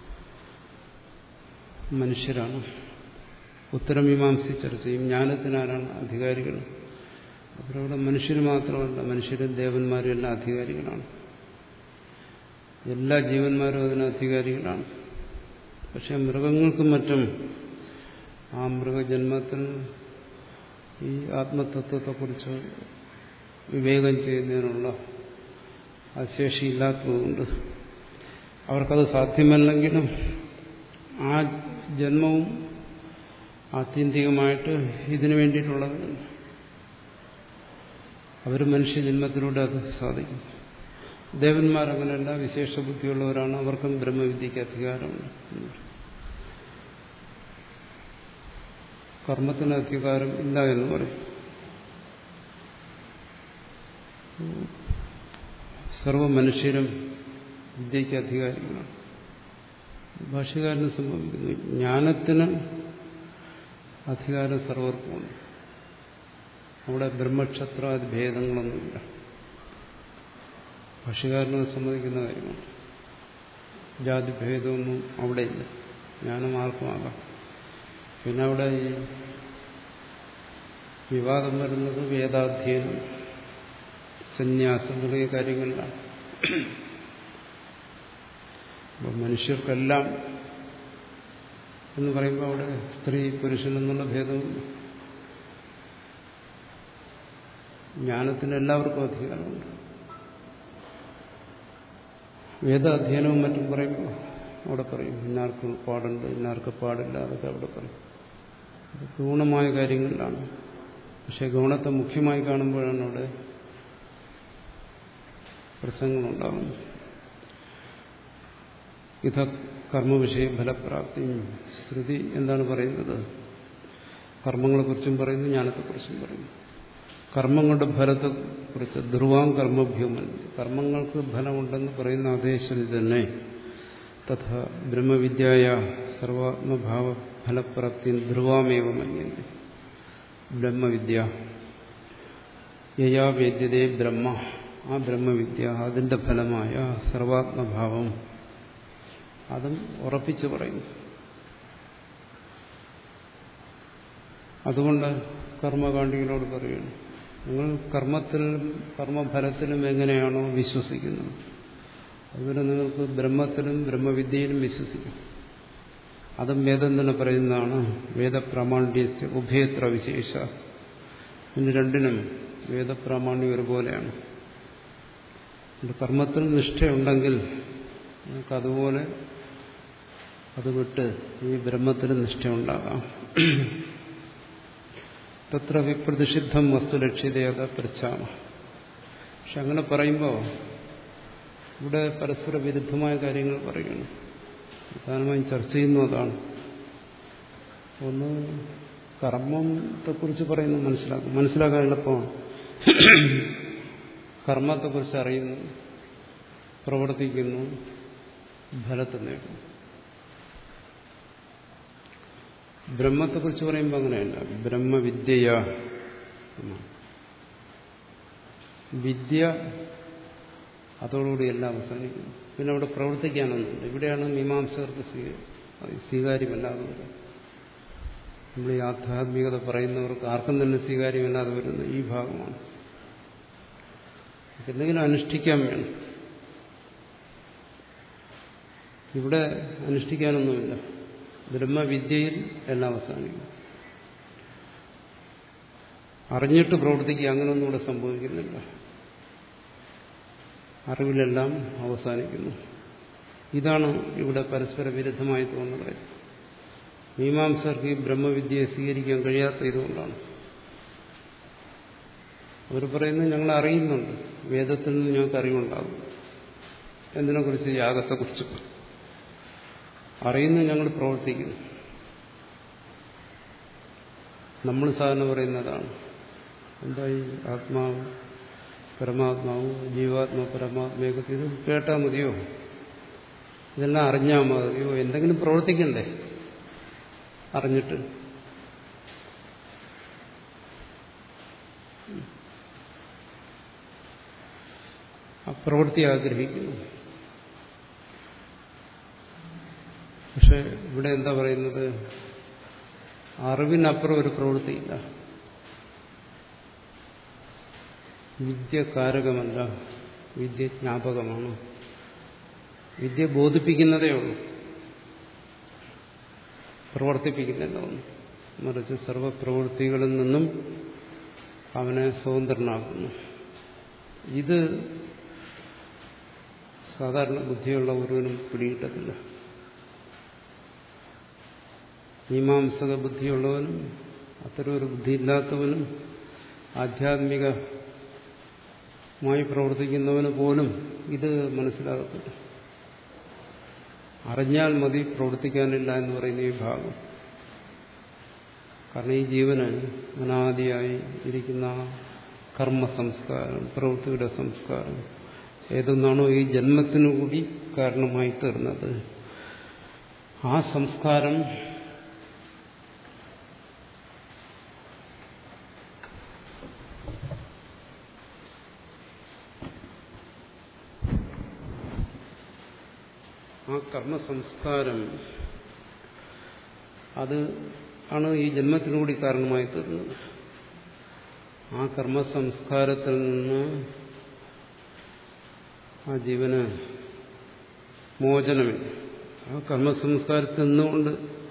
മനുഷ്യരാണ്. ഉത്തരമീമാംസി ചർച്ച ചെയ്യും ജ്ഞാനത്തിന് ആരാണ് അധികാരികൾ. അവരവിടെ മനുഷ്യർ മാത്രമല്ല, മനുഷ്യരും ദേവന്മാരും എല്ലാം അധികാരികളാണ്. എല്ലാ ജീവന്മാരും അതിന് അധികാരികളാണ്. പക്ഷെ മൃഗങ്ങൾക്കും മറ്റും ആ മൃഗജന്മത്തിൽ ഈ ആത്മതത്വത്തെക്കുറിച്ച് വിവേകം ചെയ്യുന്നതിനുള്ള ആ ശേഷിയില്ലാത്തതുകൊണ്ട് അവർക്കത് സാധ്യമല്ലെങ്കിലും ആ ജന്മവും ആത്യന്തികമായിട്ട് ഇതിനു വേണ്ടിയിട്ടുള്ളത്. അവർ മനുഷ്യജന്മത്തിലൂടെ അത് സാധിക്കും. ദേവന്മാരങ്ങനെയല്ല, വിശേഷ ബുദ്ധിയുള്ളവരാണ്, അവർക്കും ബ്രഹ്മവിദ്യക്ക് അധികാരമുണ്ട്. കർമ്മത്തിന് അധികാരം ഇല്ല എന്ന് പറയും. സർവ മനുഷ്യരും വിദ്യയ്ക്ക് അധികാരികളാണ്. ഭാഷ്യകാരന് സംഭവിക്കുന്നു ജ്ഞാനത്തിന് അധികാരം സർവർക്കുമുണ്ട്. അവിടെ ബ്രഹ്മക്ഷത്രാദി ഭേദങ്ങളൊന്നുമില്ല. ഭാഷ്യകാരന് സമ്മതിക്കുന്ന കാര്യമാണ്. ജാതിഭേദമൊന്നും അവിടെയില്ല. ജ്ഞാനം ആർക്കുമാകാം. പിന്നെ അവിടെ ഈ വിവാദം വരുന്നത് വേദാധ്യയനം, സന്യാസം തുടങ്ങിയ കാര്യങ്ങളിലാണ്. അപ്പോൾ മനുഷ്യർക്കെല്ലാം എന്ന് പറയുമ്പോൾ അവിടെ സ്ത്രീ പുരുഷൻ എന്നുള്ള ഭേദമില്ല. ജ്ഞാനത്തിന് എല്ലാവർക്കും അധികാരമുണ്ട്. വേദാധ്യയനവും മറ്റും പറയുമ്പോൾ അവിടെ പറയും ഇന്നാർക്ക് പാടുണ്ട്, ഇന്നാർക്ക് പാടില്ല, അതൊക്കെ അവിടെ പറയും. അത് ഗൗണമായ കാര്യങ്ങളിലാണ്. പക്ഷെ ഗൗണത്തെ മുഖ്യമായി കാണുമ്പോഴാണ് അവിടെ പ്രസംഗങ്ങളുണ്ടാകുന്നത്. ഇത കർമ്മവിഷയ ഫലപ്രാപ്തി. ശ്രുതി എന്താണ് പറയുന്നത്? കർമ്മങ്ങളെക്കുറിച്ചും പറയുന്നു, ജ്ഞാനത്തെക്കുറിച്ചും പറയുന്നു. കർമ്മങ്ങളുടെ ഫലത്തെക്കുറിച്ച് ധ്രുവാം കർമ്മഭ്യൂമൻ, കർമ്മങ്ങൾക്ക് ഫലമുണ്ടെന്ന് പറയുന്ന അതേ ശ്രുതി തന്നെ തഥാ ബ്രഹ്മവിദ്യായ സർവാത്മഭാവ ഫലപ്രാപ്തി ധ്രുവാമേവ മന്യന്തി. ബ്രഹ്മവിദ്യ യയാ വേദ്യതേ ബ്രഹ്മ, ആ ബ്രഹ്മവിദ്യ അതിന്റെ ഫലമായ സർവാത്മഭാവം അതും ഉറപ്പിച്ചു പറയുന്നു. അതുകൊണ്ട് കർമ്മകാണ്ഡികളോട് പറയുന്നു, നിങ്ങൾ കർമ്മത്തിലും കർമ്മഫലത്തിലും എങ്ങനെയാണോ വിശ്വസിക്കുന്നത് അതുപോലെ നിങ്ങൾക്ക് ബ്രഹ്മത്തിലും ബ്രഹ്മവിദ്യയിലും വിശ്വസിക്കും. അതും വേദം തന്നെ പറയുന്നതാണ്. വേദപ്രാമാണ്യസ്യ ഉഭയത്ര വിശേഷ. ഇതിന് രണ്ടിനും വേദപ്രാമാണ്യം ഒരുപോലെയാണ്. കർമ്മത്തിൽ നിഷ്ഠയുണ്ടെങ്കിൽ നിങ്ങൾക്ക് അതുപോലെ അത് വിട്ട് ഈ ബ്രഹ്മത്തിന് നിഷ്ഠയുണ്ടാകാം. തത്ര വിപ്രതിഷിദ്ധം വസ്തു ലക്ഷ്യതയത പൃച്ഛാമ. പക്ഷെ അങ്ങനെ പറയുമ്പോൾ ഇവിടെ പരസ്പര വിരുദ്ധമായ കാര്യങ്ങൾ പറയുകയാണ്. പ്രധാനമായും ചർച്ച ചെയ്യുന്നു അതാണ്. ഒന്ന് കർമ്മത്തെക്കുറിച്ച് പറയുന്നു, മനസ്സിലാക്കും മനസ്സിലാക്കാൻ എളുപ്പമാണ്. കർമ്മത്തെക്കുറിച്ച് അറിയുന്നു, പ്രവർത്തിക്കുന്നു, ഫലത്തെ നേടുന്നു. ബ്രഹ്മത്തെക്കുറിച്ച് പറയുമ്പോൾ അങ്ങനെയല്ല. ബ്രഹ്മവിദ്യയ, വിദ്യ അതോടുകൂടി എല്ലാം അവസാനിക്കുന്നു. പിന്നെ അവിടെ പ്രവർത്തിക്കാനൊന്നുമില്ല. ഇവിടെയാണ് മീമാംസകർക്ക് സ്വീകാര്യമല്ലാതെ വരുന്നത്. നമ്മൾ ഈ ആധ്യാത്മികത പറയുന്നവർക്ക് ആർക്കും തന്നെ സ്വീകാര്യമല്ലാതെ വരുന്നത് ഈ ഭാഗമാണ്. എന്തെങ്കിലും അനുഷ്ഠിക്കാൻ വേണം. ഇവിടെ അനുഷ്ഠിക്കാനൊന്നുമില്ല. ബ്രഹ്മവിദ്യയിൽ എല്ലാം അവസാനിക്കും. അറിഞ്ഞിട്ട് പ്രവർത്തിക്കുക അങ്ങനെയൊന്നും ഇവിടെ സംഭവിക്കുന്നില്ല. അറിവിലെല്ലാം അവസാനിക്കുന്നു. ഇതാണ് ഇവിടെ പരസ്പര വിരുദ്ധമായി തോന്നുന്ന കാര്യം. മീമാംസകർക്ക് ഈ ബ്രഹ്മവിദ്യയെ സ്വീകരിക്കാൻ കഴിയാത്ത ഇതുകൊണ്ടാണ്. അവർ പറയുന്നത് ഞങ്ങൾ അറിയുന്നുണ്ട്, വേദത്തിൽ നിന്ന് ഞങ്ങൾക്ക് അറിവുണ്ടാകും. എന്തിനെക്കുറിച്ച്? യാഗത്തെക്കുറിച്ച് അറിയുന്നു, ഞങ്ങൾ പ്രവർത്തിക്കുന്നു. നമ്മൾ സാധാരണ പറയുന്നതാണ്, എന്തായി ആത്മാവ് പരമാത്മാവ് ജീവാത്മാ പരമാത്മേകത്തിൽ ഇത് കേട്ടാൽ മതിയോ? ഇതെല്ലാം അറിഞ്ഞാൽ മതിയോ? എന്തെങ്കിലും പ്രവർത്തിക്കണ്ടേ അറിഞ്ഞിട്ട്? ആ പ്രവൃത്തി ആഗ്രഹിക്കുന്നു. പക്ഷെ ഇവിടെ എന്താ പറയുന്നത്? അറിവിനപ്പുറം ഒരു പ്രവൃത്തിയില്ല. വിദ്യ കാരകമല്ല, വിദ്യ ജ്ഞാപകമാണ്. വിദ്യ ബോധിപ്പിക്കുന്നതേ ഉള്ളൂ, പ്രവർത്തിപ്പിക്കുന്നില്ല ഒന്നും. മറിച്ച് സർവപ്രവൃത്തികളിൽ നിന്നും അവനെ സ്വതന്ത്രനാക്കുന്നു. ഇത് സാധാരണ ബുദ്ധിയുള്ള ഒരുവനും പിടികിട്ടത്തില്ല. മീമാംസക ബുദ്ധിയുള്ളവനും അത്തരം ഒരു ബുദ്ധിയില്ലാത്തവനും ആധ്യാത്മികമായി പ്രവർത്തിക്കുന്നവന് പോലും ഇത് മനസ്സിലാകത്തില്ല. അറിഞ്ഞാൽ മതി, പ്രവർത്തിക്കാനില്ല എന്ന് പറയുന്ന ഈ ഭാഗം. കാരണം ഈ ജീവന് അനാദിയായി ഇരിക്കുന്ന കർമ്മ സംസ്കാരം, പ്രവൃത്തിയുടെ സംസ്കാരം ഏതൊന്നാണോ ഈ ജന്മത്തിനു കൂടി കാരണമായി തീർന്നത്, ആ സംസ്കാരം ആ കർമ്മ സംസ്കാരം അത് ആണ് ഈ ജന്മത്തിനുകൂടി കാരണമായി തീർന്നത്. ആ കർമ്മ സംസ്കാരത്തിൽ നിന്ന് ആ ജീവന് മോചനമില്ല. ആ കർമ്മസംസ്കാരത്തിൽ നിന്നുകൊണ്ട്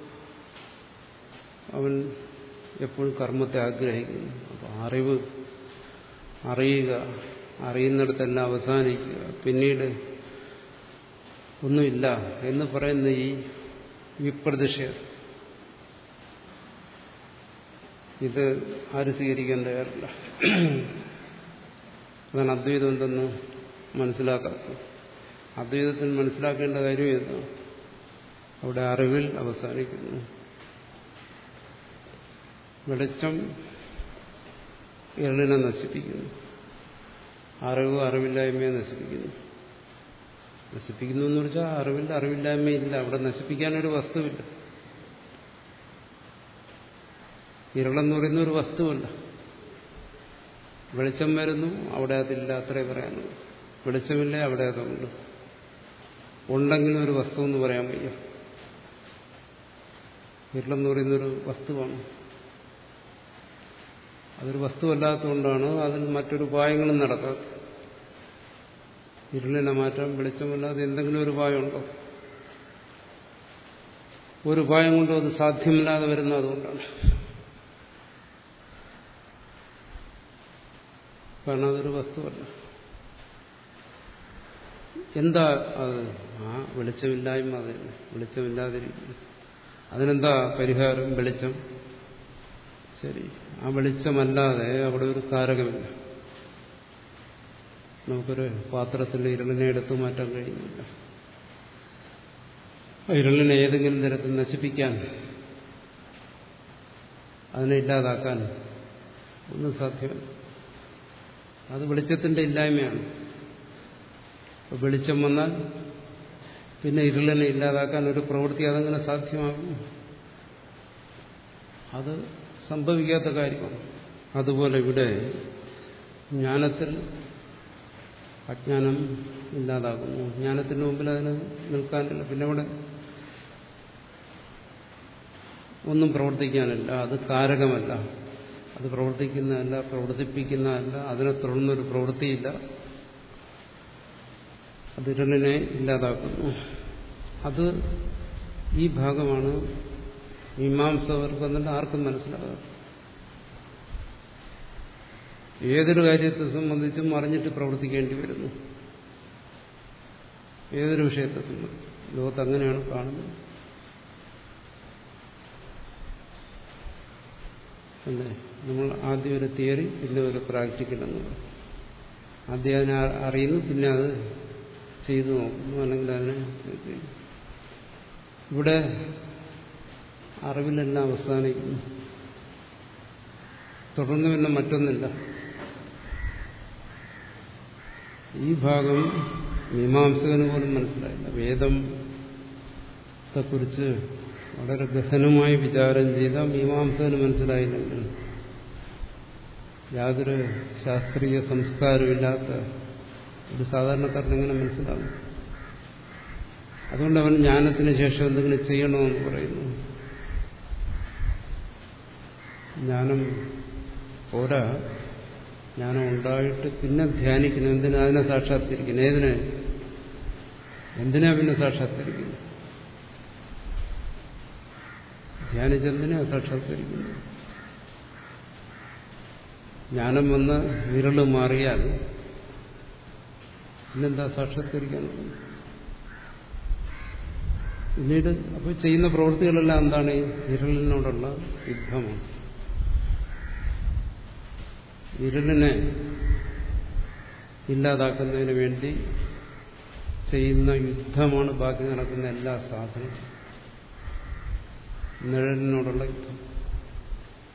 അവൻ എപ്പോഴും കർമ്മത്തെ ആഗ്രഹിക്കുന്നു. അപ്പോൾ അറിവ്, അറിയുക, അറിയുന്നിടത്തെല്ലാം അവസാനിക്കുക, പിന്നീട് ഒന്നുമില്ല എന്ന് പറയുന്ന ഈ വിപ്രതിഷേധം, ഇത് ആര് സ്വീകരിക്കാൻ തയ്യാറില്ല. അതാണ് അദ്വൈതം എന്തെന്ന് മനസ്സിലാക്കാത്തത്. അദ്വൈതത്തിൽ മനസ്സിലാക്കേണ്ട കാര്യം എന്താണ്? അവിടെ അറിവിൽ അവസാനിക്കുന്നു. വെളിച്ചം ഇരുളിനെ നശിപ്പിക്കുന്നു, അറിവ് അറിവില്ലായ്മയെ നശിപ്പിക്കുന്നു. നശിപ്പിക്കുന്നു എന്ന് വെച്ചാൽ അറിവിൽ അറിവില്ലായ്മയില്ല, അവിടെ നശിപ്പിക്കാനൊരു വസ്തുവില്ല. ഇരുളെന്ന് പറയുന്ന ഒരു വസ്തുവല്ല. വെളിച്ചം വരുന്നു, അവിടെ അതില്ല, അത്രേ പറയാനുള്ളൂ. വെളിച്ചമില്ല, അവിടെ അതുണ്ട്. ഉണ്ടെങ്കിലും ഒരു വസ്തു എന്ന് പറയാൻ വയ്യ. ഇരുളെന്ന് പറയുന്നൊരു വസ്തുവാണ്. അതൊരു വസ്തുവല്ലാത്തതുകൊണ്ടാണ് അതിന് മറ്റൊരു ഉപായങ്ങളും നടക്കാത്തത്. ഇരുളിനെ മാറ്റാൻ വെളിച്ചമല്ലാതെ എന്തെങ്കിലും ഒരു ഉപായമുണ്ടോ? ഒരു ഉപായം കൊണ്ടും അത് സാധ്യമല്ലാതെ വരുന്നത് അതുകൊണ്ടാണ്. കാരണം അതൊരു വസ്തുവല്ല. എന്താ അത്? ആ വെളിച്ചമില്ലായ്മ. അത് വെളിച്ചമില്ലാതിരിക്കുന്നു. അതിനെന്താ പരിഹാരം? വെളിച്ചം. ശരി, ആ വെളിച്ചമല്ലാതെ അവിടെ ഒരു കാരകമില്ല. നമുക്കൊരു പാത്രത്തിൽ ഇരുളിനെ എടുത്തു മാറ്റാൻ കഴിയുന്നില്ല. ഇരുളിനെ ഏതെങ്കിലും തരത്തിൽ നശിപ്പിക്കാൻ, അതിനെ ഇല്ലാതാക്കാൻ ഒന്നും സാധ്യമല്ല. അത് വെളിച്ചത്തിന്റെ ഇല്ലായ്മയാണ്. വെളിച്ചം വന്നാൽ പിന്നെ ഇരുളിനെ ഇല്ലാതാക്കാൻ ഒരു പ്രവൃത്തി അതെങ്ങനെ സാധ്യമാകും? അത് സംഭവിക്കാത്ത കാര്യമാണ്. അതുപോലെ ഇവിടെ ജ്ഞാനത്തിൽ അജ്ഞാനം ഇല്ലാതാകുന്നു. ജ്ഞാനത്തിന് മുമ്പിൽ അതിന് നിൽക്കാനില്ല. പിന്നെ അവിടെ ഒന്നും പ്രവർത്തിക്കാനില്ല. അത് കാരകമല്ല, അത് പ്രവർത്തിക്കുന്നതല്ല, പ്രവർത്തിപ്പിക്കുന്നതല്ല, അതിനെ തുടർന്നൊരു പ്രവൃത്തിയില്ല. അത് ഇരുളിനെ ഇല്ലാതാക്കുന്നു. അത് ഈ ഭാഗമാണ് മീമാംസകർക്കെന്നല്ല ആർക്കും മനസ്സിലാകാം. ഏതൊരു കാര്യത്തെ സംബന്ധിച്ചും അറിഞ്ഞിട്ട് പ്രവർത്തിക്കേണ്ടി വരുന്നു. ഏതൊരു വിഷയത്തെ സംബന്ധിച്ചും ലോകത്ത് അങ്ങനെയാണ് കാണുന്നത്. അല്ലേ? നമ്മൾ ആദ്യം ഒരു തിയറി, പിന്നെ ഒരു പ്രാക്ടിക്കൽ എന്ന് പറയും. ആദ്യം അതിനെ അറിയുന്നു, പിന്നെ അത് ചെയ്തു നോക്കുന്നു, അല്ലെങ്കിൽ അതിനെ ചെയ്യുന്നു. ഇവിടെ അറിവിലെല്ലാം അവസാനിക്കുന്നു. തുടർന്ന് പിന്നെ മറ്റൊന്നില്ല. ഈ ഭാഗം മീമാംസകന് പോലും മനസ്സിലായില്ല. വേദത്തെക്കുറിച്ച് വളരെ ഗഹനമായി വിചാരം ചെയ്ത മീമാംസകന് മനസ്സിലായില്ലെങ്കിൽ യാതൊരു ശാസ്ത്രീയ സംസ്കാരമില്ലാത്ത ഒരു സാധാരണക്കാരൻ എങ്ങനെ മനസ്സിലാകും? അതുകൊണ്ട് അവൻ ജ്ഞാനത്തിന് ശേഷം എന്തെങ്കിലും ചെയ്യണമെന്ന് പറയുന്നു. ജ്ഞാനം പോരാ, ജ്ഞാനം ഉണ്ടായിട്ട് പിന്നെ ധ്യാനിക്കണം. എന്തിനാ അതിനെ സാക്ഷാത്കരിക്കണം? ഏതിനെ? എന്തിനാ പിന്നെ സാക്ഷാത്കരിക്കുന്നു? ധ്യാനിച്ചെന്തിനാ സാക്ഷാത്കരിക്കുന്നു? ജ്ഞാനം വന്ന് വിരള് മാറിയാൽ പിന്നെന്താ സാക്ഷാത്കരിക്കാനുള്ളത്? പിന്നീട് അപ്പോൾ ചെയ്യുന്ന പ്രവൃത്തികളെല്ലാം എന്താണ്? വിരളിനോടുള്ള യുദ്ധമാണ്. വിരലിനെ ഇല്ലാതാക്കുന്നതിന് വേണ്ടി ചെയ്യുന്ന യുദ്ധമാണ് ബാക്കി നടക്കുന്ന എല്ലാ സാധനവും. നിഴലിനോടുള്ള യുദ്ധം.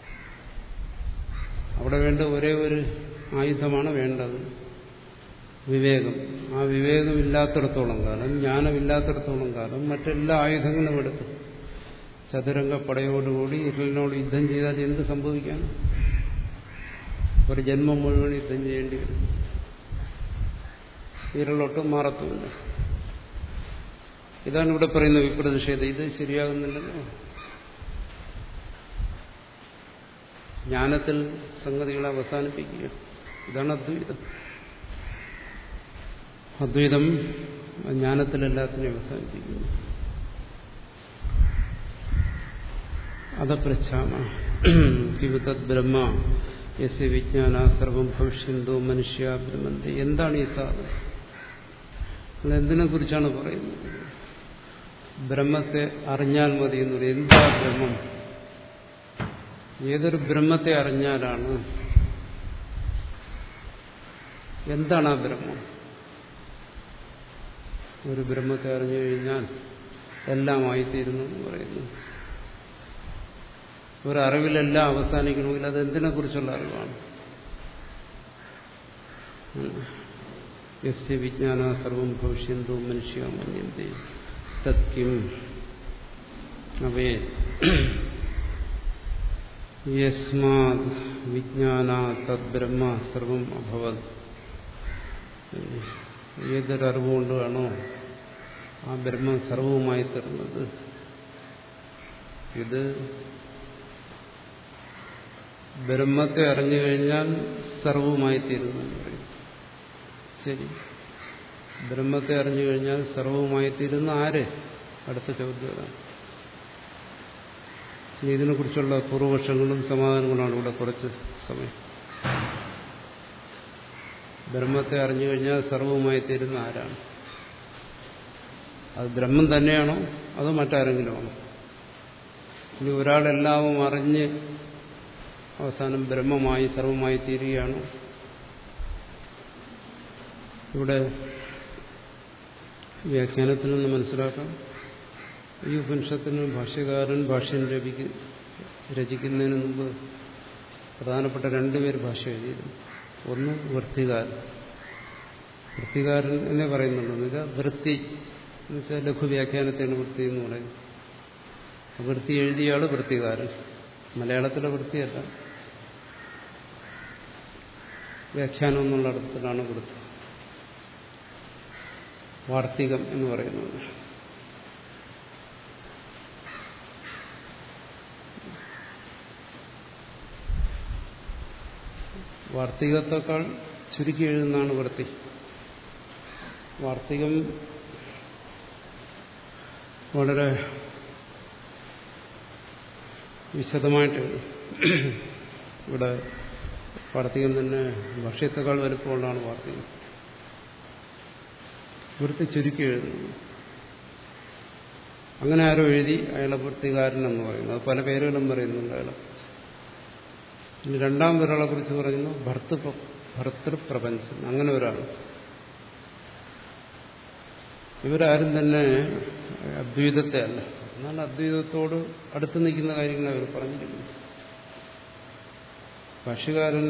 അവിടെ വേണ്ട ഒരേ ഒരു ആയുധമാണ് വേണ്ടത്, വിവേകം. ആ വിവേകമില്ലാത്തിടത്തോളം കാലം, ജ്ഞാനമില്ലാത്തിടത്തോളം കാലം മറ്റെല്ലാ ആയുധങ്ങളും എടുത്തു ചതുരംഗ പടയോടുകൂടി ഇരുളിനോട് യുദ്ധം ചെയ്താൽ എന്ത് സംഭവിക്കാൻ? ഒരു ജന്മം മുഴുവൻ യുദ്ധം ചെയ്യേണ്ടി വരും. ഇരുളൊട്ടും മാറത്തുമില്ല. ഇതാണ് ഇവിടെ പറയുന്ന വിപ്രതിഷേധം. ഇത് ശരിയാകുന്നില്ലല്ലോ. ജ്ഞാനത്തിൽ സംഗതികളെ അവസാനിപ്പിക്കുക, ഇതാണ് അദ്വൈതം. അദ്വൈതം ജ്ഞാനത്തിലെല്ലാത്തിനെയും അവസാനിപ്പിക്കുന്നു. അതപ്രച്ഛാമ കിമുതത് ബ്രഹ്മ യസ്യ വിജ്ഞാന സർവം ഭവിഷ്യന്തോ മനുഷ്യ ബ്രഹ്മന്തി. എന്താണ് ഈ സാധനം? നിങ്ങൾ എന്തിനെ കുറിച്ചാണ് പറയുന്നത്? ബ്രഹ്മത്തെ അറിഞ്ഞാൽ മതി എന്ന് പറയും. എന്താ ബ്രഹ്മം? ഏതൊരു ബ്രഹ്മത്തെ അറിഞ്ഞാലാണ്, എന്താണ് ആ ബ്രഹ്മം? ഒരു ബ്രഹ്മത്തെ അറിഞ്ഞു കഴിഞ്ഞാൽ എല്ലാമായിത്തീരുന്നു എന്ന് പറയുന്നു. ഒരറിവിലെല്ലാം അവസാനിക്കണമെങ്കിൽ അത് എന്തിനെ കുറിച്ചുള്ള അറിവാണ്? യസ്യ വിജ്ഞാന സർവം ഭവിഷ്യന്തോ മനുഷ്യ മന്യന്തേ തത്കിം. അവയെ യസ്മാത് വിജ്ഞാന തദ്ബ്രഹ്മ സർവം അഭവത്. ഏതൊരറിവുകൊണ്ടാണോ ആ ബ്രഹ്മം സർവവുമായി തീർന്നത്? ഇത് ബ്രഹ്മത്തെ അറിഞ്ഞു കഴിഞ്ഞാൽ സർവവുമായി തീരുന്നു എന്ന് പറയും. ശരി, ബ്രഹ്മത്തെ അറിഞ്ഞു കഴിഞ്ഞാൽ സർവവുമായി തീരുന്ന ആര്? അടുത്ത ചോദ്യമാണ്. ഇനി ഇതിനെക്കുറിച്ചുള്ള പൂർവപക്ഷങ്ങളും സമാധാനങ്ങളുമാണ് ഇവിടെ കുറച്ച് സമയം. ബ്രഹ്മത്തെ അറിഞ്ഞു കഴിഞ്ഞാൽ സർവവുമായി തീരുന്ന ആരാണ്? അത് ബ്രഹ്മം തന്നെയാണോ അതോ മറ്റാരെങ്കിലും ആണോ? ഇനി ഒരാളെല്ലാവും അറിഞ്ഞ് അവസാനം ബ്രഹ്മമായി സർവമായി തീരുകയാണോ? ഇവിടെ വ്യാഖ്യാനത്തിൽ നിന്ന് മനസ്സിലാക്കാം, ഈ ഉപനിഷത്തിന് ഭാഷ്യകാരൻ ഭാഷ്യം രചിക്കുന്നതിന് മുമ്പ് പ്രധാനപ്പെട്ട രണ്ടുപേർ ഭാഷ്യം എഴുതിയിരുന്നു. ഒന്ന് വൃത്തികാരൻ. വൃത്തികാരൻ എന്നേ പറയുന്നുള്ളൂ. എന്ന് വെച്ചാൽ വൃത്തി എന്ന് വെച്ചാൽ ലഘുവ്യാഖ്യാനത്തെയാണ് വൃത്തി എന്ന് പറയുന്നത്. വൃത്തി എഴുതിയാൾ വൃത്തികാരൻ. മലയാളത്തിലെ വൃത്തിയല്ല, വ്യാഖ്യാനം എന്നുള്ള അർത്ഥത്തിലാണ് വൃത്തി. വാർത്തികം എന്ന് പറയുന്നത് വാർത്തികത്തെക്കാൾ ചുരുക്കി എഴുതുന്നതാണ് വൃത്തി. വാർത്തികം വളരെ വിശദമായിട്ട് ഇവിടെ വാർത്തികം തന്നെ ഭാഷ്യത്തെക്കാൾ വലുപ്പമുള്ളതാണ് വാർത്തികം. വൃത്തി ചുരുക്കി എഴുതുന്നു. അങ്ങനെ ആരോ എഴുതി, അയാളെ വൃത്തികാരൻ എന്ന് പറയുന്നു. അത് പല പേരുകളും പറയുന്നുണ്ട് അയാളെ. ഇനി രണ്ടാം ഒരാളെ കുറിച്ച് പറയുന്നു ഭർത്തൃ ഭർത്തൃപ്രപഞ്ചൻ. അങ്ങനെ ഒരാൾ. ഇവരാരും തന്നെ അദ്വൈതത്തെ അല്ല, എന്നാൽ അദ്വൈതത്തോട് അടുത്ത് നിൽക്കുന്ന കാര്യങ്ങളെ അവർ പറഞ്ഞിരിക്കുന്നു. ഭാഷ്യകാരൻ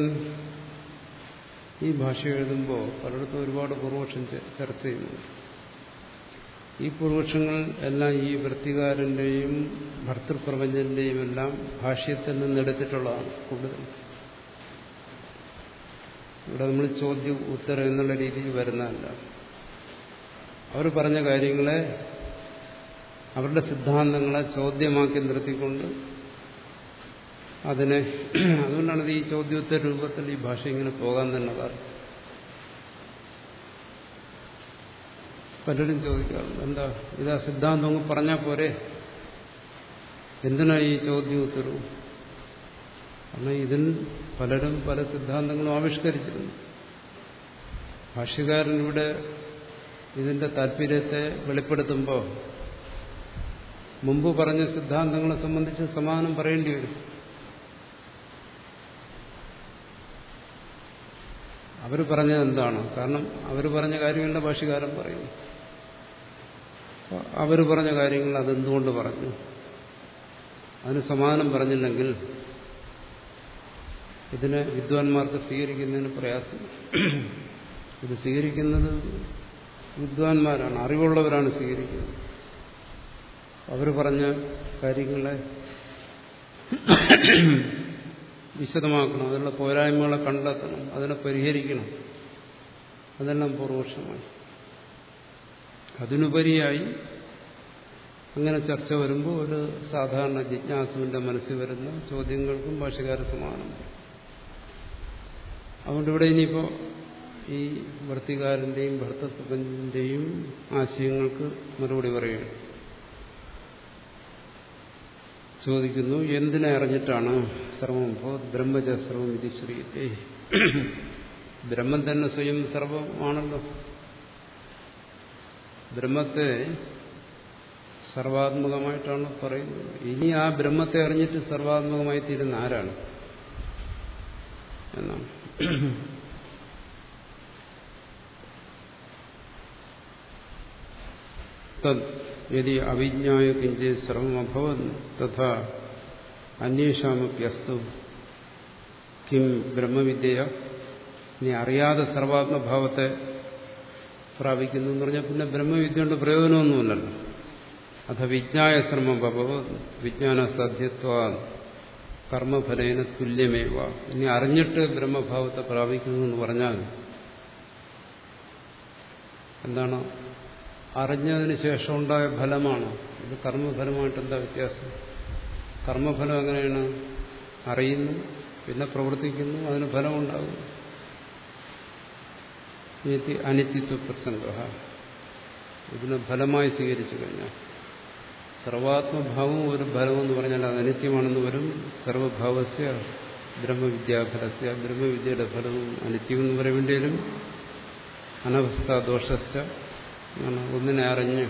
ഈ ഭാഷ എഴുതുമ്പോൾ പലയിടത്തും ഒരുപാട് പൂർവപക്ഷം ചർച്ച ചെയ്യുന്നുണ്ട്. ഈ പൂർവപക്ഷങ്ങൾ എല്ലാം ഈ വൃത്തികാരന്റെയും ഭർത്തൃപ്രപഞ്ചന്റെയും എല്ലാം ഭാഷ്യത്തിൽ നിന്നെടുത്തിട്ടുള്ളതാണ് കൂടുതൽ. ഇവിടെ നമ്മൾ ചോദ്യം ഉത്തരം എന്നുള്ള രീതിയിൽ വരുന്നതല്ല. അവർ പറഞ്ഞ കാര്യങ്ങളെ, അവരുടെ സിദ്ധാന്തങ്ങളെ ചോദ്യമാക്കി നിർത്തിക്കൊണ്ട് അതിനെ, അതുകൊണ്ടാണ് ഈ ചോദ്യോത്തര രൂപത്തിൽ ഈ ഭാഷ ഇങ്ങനെ പോകാൻ തന്നെ കാരണം. പലരും ചോദിക്കാറുണ്ട്, എന്താ ഇതാ സിദ്ധാന്തം അങ്ങ് പറഞ്ഞാൽ പോരെ, എന്തിനാ ഈ ചോദ്യോത്തരവും? കാരണം ഇതിൽ പലരും പല സിദ്ധാന്തങ്ങളും ആവിഷ്കരിച്ചിരുന്നു. ഭാഷ്യകാരൻ ഇവിടെ ഇതിന്റെ താല്പര്യത്തെ വെളിപ്പെടുത്തുമ്പോൾ മുമ്പ് പറഞ്ഞ സിദ്ധാന്തങ്ങളെ സംബന്ധിച്ച് സമാധാനം പറയേണ്ടി വരും. അവർ പറഞ്ഞത് എന്താണ്? കാരണം അവർ പറഞ്ഞ കാര്യമല്ല ഭാഷ്യകാരൻ പറയുന്നു. അവർ പറഞ്ഞ കാര്യങ്ങൾ അതെന്തുകൊണ്ട് പറഞ്ഞു? അതിന് സമാധാനം പറഞ്ഞില്ലെങ്കിൽ ഇതിനെ വിദ്വാൻമാർക്ക് സ്വീകരിക്കുന്നതിന് പ്രയാസം. ഇത് സ്വീകരിക്കുന്നത് വിദ്വാൻമാരാണ്, അറിവുള്ളവരാണ് സ്വീകരിക്കുന്നത്. അവർ പറഞ്ഞ കാര്യങ്ങളെ വിശദമാക്കണം, അതിനുള്ള പോരായ്മകളെ കണ്ടെത്തണം, അതിനെ പരിഹരിക്കണം. അതെല്ലാം പൂർവപക്ഷമായി. അതിനുപരിയായി അങ്ങനെ ചർച്ച വരുമ്പോൾ ഒരു സാധാരണ ജിജ്ഞാസുവിന്റെ മനസ്സിൽ വരുന്ന ചോദ്യങ്ങൾക്കും ഭാഷ്യകാര സമാധാനം. അതുകൊണ്ട് ഇവിടെ ഇനിയിപ്പോൾ ഈ ഭർത്തികാരന്റെയും ഭർത്തൃപ്രപഞ്ചന്റെയും ആശയങ്ങൾക്ക് മറുപടി പറയുകയാണ്. ചോദിക്കുന്നു, എന്തിനെ അറിഞ്ഞിട്ടാണ് സർവം ഭവത് ബ്രഹ്മജ സർവം ഇതി ശ്രീയത്തെ? ബ്രഹ്മം തന്നെ സ്വയം സർവമാണല്ലോ. ബ്രഹ്മത്തെ സർവാത്മകമായിട്ടാണ് പറയുന്നത്. ഇനി ആ ബ്രഹ്മത്തെ അറിഞ്ഞിട്ട് സർവാത്മകമായി തീരുന്ന ആരാണ് എന്നാണ്. തദ് യദി അവിജ്ഞായ കിഞ്ചിത് സർവം അഭവത് തഥാ അന്വേഷാമപ്യസ്തു കിം ബ്രഹ്മവിദ്യ. ഇനി അറിയാതെ സർവാത്മഭാവത്തെ പ്രാപിക്കുന്നു എന്ന് പറഞ്ഞാൽ പിന്നെ ബ്രഹ്മവിദ്യ കൊണ്ട് പ്രയോജനമൊന്നുമില്ലല്ലോ. അഥ വിജ്ഞായ ശ്രമം അഭവത് വിജ്ഞാന സാധ്യത്വ കർമ്മഫലേന തുല്യമേവ. ഇനി അറിഞ്ഞിട്ട് ബ്രഹ്മഭാവത്തെ പ്രാപിക്കുന്നു എന്ന് പറഞ്ഞാൽ എന്താണ്? അറിഞ്ഞതിന് ശേഷം ഉണ്ടായ ഫലമാണ്. ഇത് കർമ്മഫലമായിട്ട് എന്താ വ്യത്യാസം? കർമ്മഫലം എങ്ങനെയാണ്? അറിയുന്നു, പിന്നെ പ്രവർത്തിക്കുന്നു, അതിന് ഫലമുണ്ടാകും. അനിത്യത്വ പ്രസംഗ ഇതിനെ ഫലമായി സ്വീകരിച്ചു കഴിഞ്ഞാൽ സർവാത്മഭാവം ഒരു ഫലമെന്ന് പറഞ്ഞാൽ അത് അനിത്യമാണെന്ന് വരും. സർവഭാവസ്യ ബ്രഹ്മവിദ്യാഫലസ്യ ബ്രഹ്മവിദ്യയുടെ ഫലവും അനിത്യമെന്ന് പറയേണ്ടി വരും. അനവസ്ഥ ദോഷശ്ച ഒന്നിനെ അറിഞ്ഞ്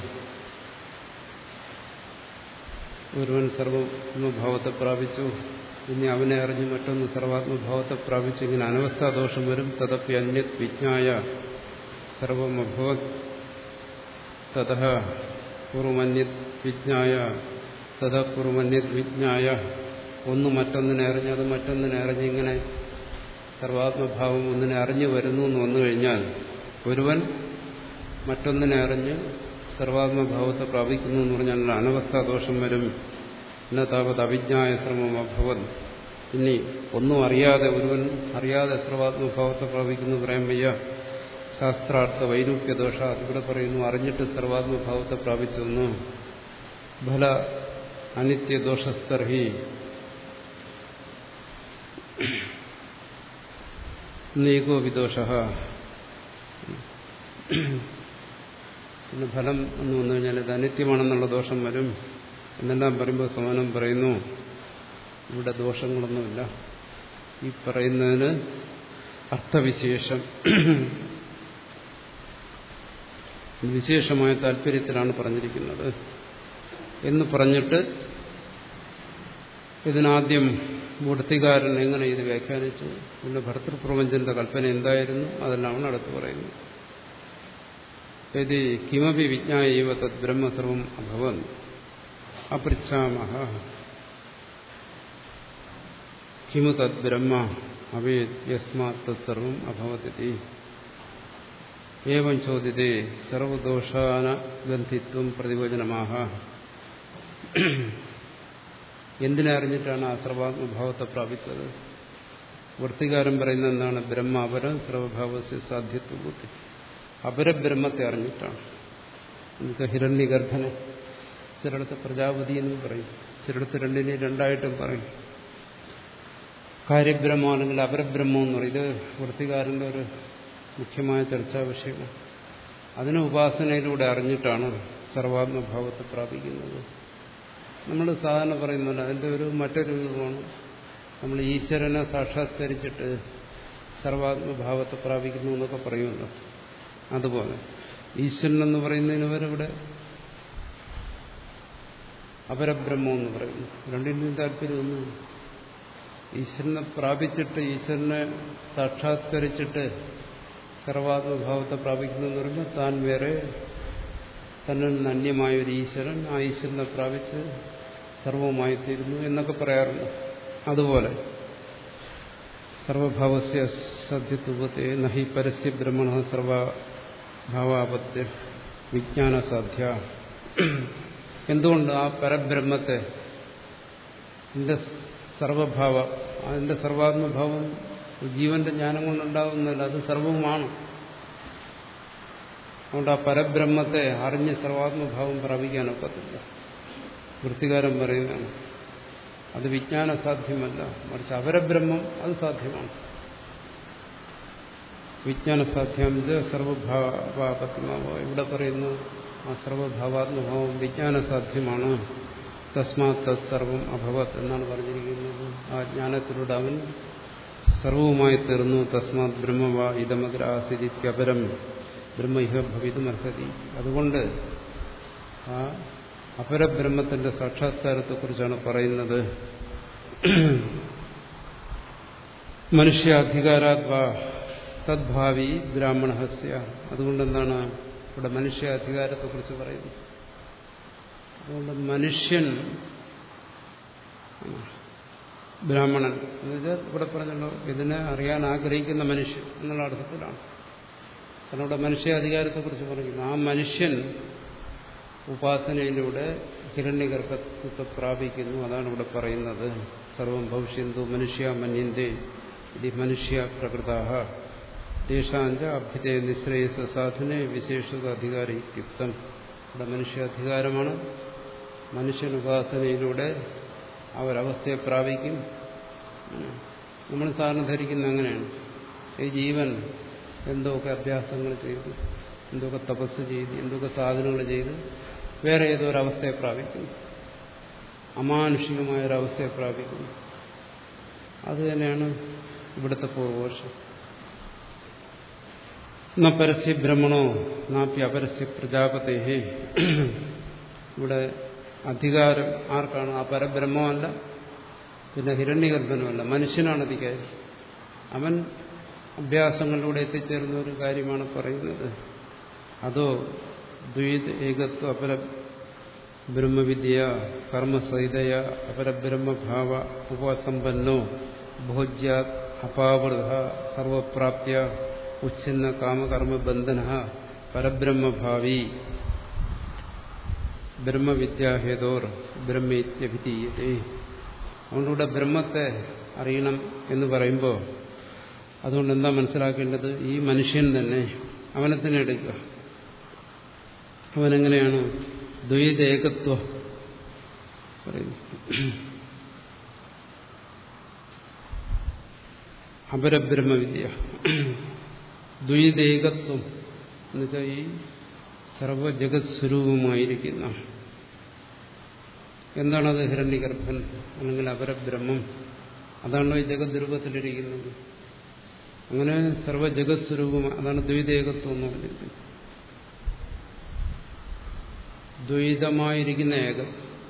ഒരുവൻ സർവാത്മഭാവത്തെ പ്രാപിച്ചു, ഇനി അവനെ അറിഞ്ഞ് മറ്റൊന്ന് സർവാത്മഭാവത്തെ പ്രാപിച്ചു, ഇങ്ങനെ അനവസ്ഥാദോഷം വരും. തദപ്പി അന്യത് വിജ്ഞായ സർവമഭവത് തതഃ പൂർവമന്യത് വിജ്ഞായ തഥാ പൂർവമന്യത് വിജ്ഞായ. ഒന്ന് മറ്റൊന്നിനെ അറിഞ്ഞ് അത് മറ്റൊന്നിനെ അറിഞ്ഞ് ഇങ്ങനെ സർവാത്മഭാവം ഒന്നിനെ അറിഞ്ഞു വരുന്നു എന്ന് വന്നു കഴിഞ്ഞാൽ ഒരുവൻ മറ്റൊന്നിനെ അറിഞ്ഞ് സർവാത്മഭാവത്തെ പ്രാപിക്കുന്നു എന്ന് പറഞ്ഞാൽ അനവസ്ഥാദോഷം വരും. എന്ന താപത് അവിജ്ഞായ ശ്രമം അഭവത്. ഇനി ഒന്നും അറിയാതെ ഒരുവൻ അറിയാതെ സർവാത്മഭാവത്തെ പ്രാപിക്കുന്നു പറയാൻ വയ്യ. ശാസ്ത്രാർത്ഥ വൈരൂപ്യദോഷ ഇവിടെ പറയുന്നു അറിഞ്ഞിട്ട് സർവാത്മഭാവത്തെ പ്രാപിച്ചെന്ന്. ഫല അനിത്യദോഷസ്തർഹി നീകോ വിദോഷ. പിന്നെ ഫലം എന്ന് വന്നു കഴിഞ്ഞാൽ ഇത് അനിത്യമാണെന്നുള്ള ദോഷം വരും എന്നെല്ലാം പറയുമ്പോൾ സമാനം പറയുന്നു ഇവിടെ ദോഷങ്ങളൊന്നുമില്ല. ഈ പറയുന്നതിന് അർത്ഥവിശേഷം വിശേഷമായ താല്പര്യത്തിലാണ് പറഞ്ഞിരിക്കുന്നത് എന്ന് പറഞ്ഞിട്ട് ഇതിനാദ്യം മൂർത്തികാരൻ എങ്ങനെ ഇത് വ്യാഖ്യാനിച്ചു, പിന്നെ ഭർതൃപ്രപഞ്ചന്റെ കൽപ്പന എന്തായിരുന്നു, അതെല്ലാമാണ് അടുത്ത് പറയുന്നത്. യദി കിമപി വിജ്ഞായൈവ തദ് ബ്രഹ്മസർവം അഭവൻ അപൃച്ഛാമഹ കിമു തദ് ബ്രഹ്മ അവേദ് യസ്മാത് തത്സർവം അഭവതി. ഏവം ചോദ്യതേ സർവദോഷാന ഗന്ധിത്വം പ്രതിവചനമാഹ. എന്തിനെ അറിഞ്ഞിട്ടാണ് ആ സർവാത്മഭാവത്തെ പ്രാപിച്ചത്? വൃത്തികാരൻ പറയുന്നത് എന്താണ്? ബ്രഹ്മ അപരം സർവഭാവസ്യ സാധ്യത്വ ബുദ്ധി. അപരബ്രഹ്മത്തെ അറിഞ്ഞിട്ടാണ്. എന്നുവെച്ചാൽ ഹിരണ്യഗർഭനെ, ചിലടത്ത് പ്രജാപതി എന്നും പറയും, ചിലടത്ത് രണ്ടിനെ രണ്ടായിട്ടും പറയും. കാര്യബ്രഹ്മം അല്ലെങ്കിൽ അപരബ്രഹ്മം എന്ന് പറയും. ഇത് വൃത്തികാരന്റെ ഒരു മുഖ്യമായ ചർച്ചാ വിഷയമാണ്. അതിനെ ഉപാസനയിലൂടെ അറിഞ്ഞിട്ടാണ് സർവാത്മഭാവത്തെ പ്രാപിക്കുന്നത്. നമ്മൾ സാധാരണ പറയുന്നില്ല, അതിൻ്റെ ഒരു മറ്റൊരു രൂപമാണ് നമ്മൾ ഈശ്വരനെ സാക്ഷാത്കരിച്ചിട്ട് സർവാത്മഭാവത്തെ പ്രാപിക്കുന്നു എന്നൊക്കെ പറയുമല്ലോ. അതുപോലെ ഈശ്വരൻ എന്ന് പറയുന്നതിന് വരെ അപരബ്രഹ്മം എന്ന് പറയുന്നു. രണ്ടിൻ്റെയും താല്പര്യമൊന്നും ഈശ്വരനെ പ്രാപിച്ചിട്ട് ഈശ്വരനെ സാക്ഷാത്കരിച്ചിട്ട് സർവാത്മഭാവത്തെ പ്രാപിക്കുന്നു എന്ന് പറയുമ്പോൾ താൻ വേറെ, തന്നിൽ നിന്ന് അന്യമായ ഒരു ഈശ്വരൻ, ആ ഈശ്വരനെ പ്രാപിച്ച് സർവമായിത്തീരുന്നു എന്നൊക്കെ പറയാറുണ്ട്. അതുപോലെ സർവഭാവസ്യ സദ്യത്വത്തെ നഹി പരസ്യ ബ്രഹ്മണ സർവഭാവാപത്യ വിജ്ഞാനസാധ്യ. എന്തുകൊണ്ട് ആ പരബ്രഹ്മത്തെ അതിന്റെ സർവഭാവ അതിന്റെ സർവാത്മഭാവം ജീവന്റെ ജ്ഞാനം കൊണ്ടുണ്ടാകുന്നില്ല, അത് സർവവുമാണ്. അതുകൊണ്ട് ആ പരബ്രഹ്മത്തെ അറിഞ്ഞ് സർവാത്മഭാവം പ്രാപിക്കാനൊക്കത്തില്ല. വൃത്തികാരം പറയുന്നതാണ് അത് വിജ്ഞാന സാധ്യമല്ല, മറിച്ച് അപരബ്രഹ്മം അത് സാധ്യമാണ്. വിജ്ഞാന സാധ്യം സർവഭാവാപത്മാവോ, ഇവിടെ പറയുന്നു ആ സർവഭാവാത്മഭാവം വിജ്ഞാന സാധ്യമാണ്. തസ്മാത് തത് സർവം അഭവത് എന്നാണ് പറഞ്ഞിരിക്കുന്നത്. ആ ജ്ഞാനത്തിലൂടെ അവൻ സർവവുമായി തീർന്നു. തസ്മാത് ബ്രഹ്മവ ഇതമഗ്ര ആസിദിത്യപരം ബ്രഹ്മ ഇഹ ഭവിതുമർഹതി. അതുകൊണ്ട് ആ അപരബ്രഹ്മത്തിന്റെ സാക്ഷാത്കാരത്തെക്കുറിച്ചാണ് പറയുന്നത്. മനുഷ്യാധികാരാത്വാ തദ്ഭാവി ബ്രാഹ്മണഹസ്യ. അതുകൊണ്ടെന്താണ് ഇവിടെ മനുഷ്യാധികാരത്തെക്കുറിച്ച് പറയുന്നത്. അതുകൊണ്ട് മനുഷ്യൻ ബ്രാഹ്മണൻ എന്ന് വെച്ചാൽ ഇവിടെ പറഞ്ഞല്ലോ ഇതിനെ അറിയാൻ ആഗ്രഹിക്കുന്ന മനുഷ്യൻ എന്നുള്ള അർത്ഥത്തിലാണ്. കാരണം ഇവിടെ മനുഷ്യാധികാരത്തെക്കുറിച്ച് പറയുന്നു. ആ മനുഷ്യൻ ഉപാസനയിലൂടെ ഹിരണ്യഗർഭത്വത്തെ പ്രാപിക്കുന്നു. അതാണ് ഇവിടെ പറയുന്നത്. സർവം ഭവിഷ്യന്തു മനുഷ്യ മന്യന്തേ ഇത് മനുഷ്യ പ്രകൃതാഹ തേഷാഞ്ച അഭ്യുദയ നിശ്രേയസ സാധനെ വിശേഷത അധികാരിത്യുക്തം. ഇവിടെ മനുഷ്യാധികാരമാണ്. മനുഷ്യൻ ഉപാസനയിലൂടെ ആ ഒരവസ്ഥയെ പ്രാപിക്കും. നമ്മൾ സാധാരണ ധരിക്കുന്ന അങ്ങനെയാണ്. ഈ ജീവൻ എന്തൊക്കെ അഭ്യാസങ്ങൾ ചെയ്ത്, എന്തൊക്കെ തപസ് ചെയ്ത്, എന്തൊക്കെ സാധനങ്ങൾ ചെയ്ത് വേറെ ഏതോ ഒരവസ്ഥയെ പ്രാപിക്കുന്നു, അമാനുഷികമായൊരവസ്ഥയെ പ്രാപിക്കുന്നു. അത് തന്നെയാണ് ഇവിടുത്തെ പൂർവപക്ഷം. ന പരസ്യ ബ്രഹ്മണോ നാപ്യ അപരസ്യ പ്രജാപതേഹേ. ഇവിടെ അധികാരം ആർക്കാണ്? ആ പരബ്രഹ്മമല്ല, പിന്നെ ഹിരണ്യഗർഭനുമല്ല, മനുഷ്യനാണ് അധികാരി. അവൻ അഭ്യാസങ്ങളിലൂടെ എത്തിച്ചേർന്ന ഒരു കാര്യമാണ് പറയുന്നത്. അതോ ദ്വൈത ഏകത്വ അപര ബ്രഹ്മവിദ്യ കർമ്മസഹിതയ അപരബ്രഹ്മഭാവ ഉപസമ്പന്നോ ഭോജ്യ അപാവൃത സർവപ്രാപ്യ ഉച്ഛിന്ന കാമകർമ്മബന്ധന പരബ്രഹ്മഭാവി ബ്രഹ്മവിദ്യാഹേതോർ ബ്രഹ്മേത്യഭിധീയതേ. അതുകൊണ്ടിവിടെ ബ്രഹ്മത്തെ അറിയണം എന്ന് പറയുമ്പോൾ അതുകൊണ്ട് എന്താ മനസ്സിലാക്കേണ്ടത്? ഈ മനുഷ്യൻ തന്നെ അവനെ തന്നെ എടുക്കുക. അവനെങ്ങനെയാണ് ദ്വൈത ഏകത്വം പറയുന്നു. അപരബ്രഹ്മവിദ്യ ദ്വൈതേകത്വം എന്നുവെച്ചാൽ ഈ സർവജഗത് സ്വരൂപമായിരിക്കുന്ന എന്താണത്? ഹിരണ്യഗർഭൻ അല്ലെങ്കിൽ അപരബ്രഹ്മം. അതാണല്ലോ ഈ ജഗത് രൂപത്തിലിരിക്കുന്നത്. അങ്ങനെ സർവജഗത് സ്വരൂപം, അതാണ് ദ്വൈതേകത്വം എന്ന് പറഞ്ഞിരിക്കുന്നത്. ദ്വൈതമായിരിക്കുന്ന ഏകം,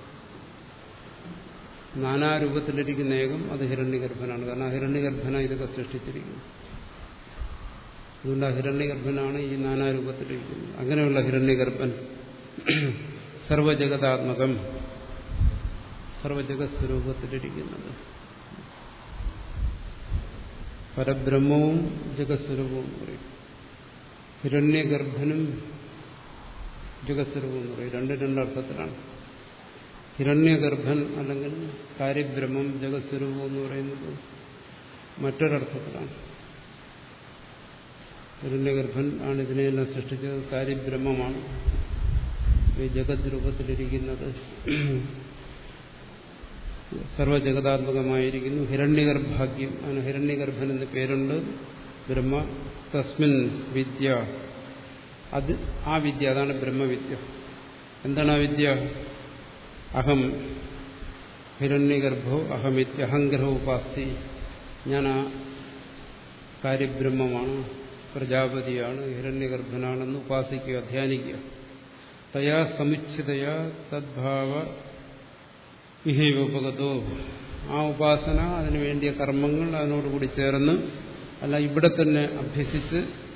നാനാരൂപത്തിലിരിക്കുന്ന ഏകം, അത് ഹിരണ്യഗർഭനാണ്. കാരണം ഹിരണ്യഗർഭനാണ് ഇതൊക്കെ സൃഷ്ടിച്ചിരിക്കുന്നത്. അതുകൊണ്ട് ആ ഹിരണ്യഗർഭനാണ് ഈ നാനാരൂപത്തിലിരിക്കുന്നത്. അങ്ങനെയുള്ള ഹിരണ്യഗർഭൻ സർവജഗതാത്മകം, സർവജഗത് സ്വരൂപത്തിലിരിക്കുന്നത്. പരബ്രഹ്മവും ജഗത് സ്വരൂപവും എന്ന് പറയും. ഹിരണ്യഗർഭനും ജഗത് സ്വരൂപം എന്ന് പറയും. രണ്ട് രണ്ടർത്ഥത്തിലാണ്. ഹിരണ്യഗർഭൻ അല്ലെങ്കിൽ കാര്യബ്രഹ്മം ജഗത് സ്വരൂപം എന്ന് പറയുന്നത് മറ്റൊരർത്ഥത്തിലാണ്. ഹിരണ്യഗർഭൻ ആണ് ഇതിനെയെല്ലാം സൃഷ്ടിച്ചത്, കാര്യബ്രഹ്മമാണ് ഈ ജഗത് രൂപത്തിലിരിക്കുന്നത്, സർവജഗതാത്മകമായിരിക്കുന്നു. ഹിരണ്യഗർഭാഗ്യം, അതിന് ഹിരണ്യഗർഭൻ എന്ന് പേരുണ്ട്. ബ്രഹ്മ തസ്മിൻ വിദ്യ, അത് ആ വിദ്യ, അതാണ് ബ്രഹ്മവിദ്യ. എന്താണ് ആ വിദ്യ? അഹം ഹിരണ്യഗർഭോ അഹമിത്യ അഹംഗ്രഹ ഉപാസ്തി. ഞാൻ ആ കാര്യബ്രഹ്മമാണ്, പ്രജാപതിയാണ്, ഹിരണ്യഗർഭനാണെന്ന് ഉപാസിക്കുക, ധ്യാനിക്കുക. തയാ സമുച്ചിതയാ തദ്ഭാവ വിഹൈവോപഗതോ. ആ ഉപാസന, അതിനു വേണ്ടിയ കർമ്മങ്ങൾ അതിനോടുകൂടി ചേർന്ന്, അല്ല ഇവിടെ തന്നെ അഭ്യസിച്ച്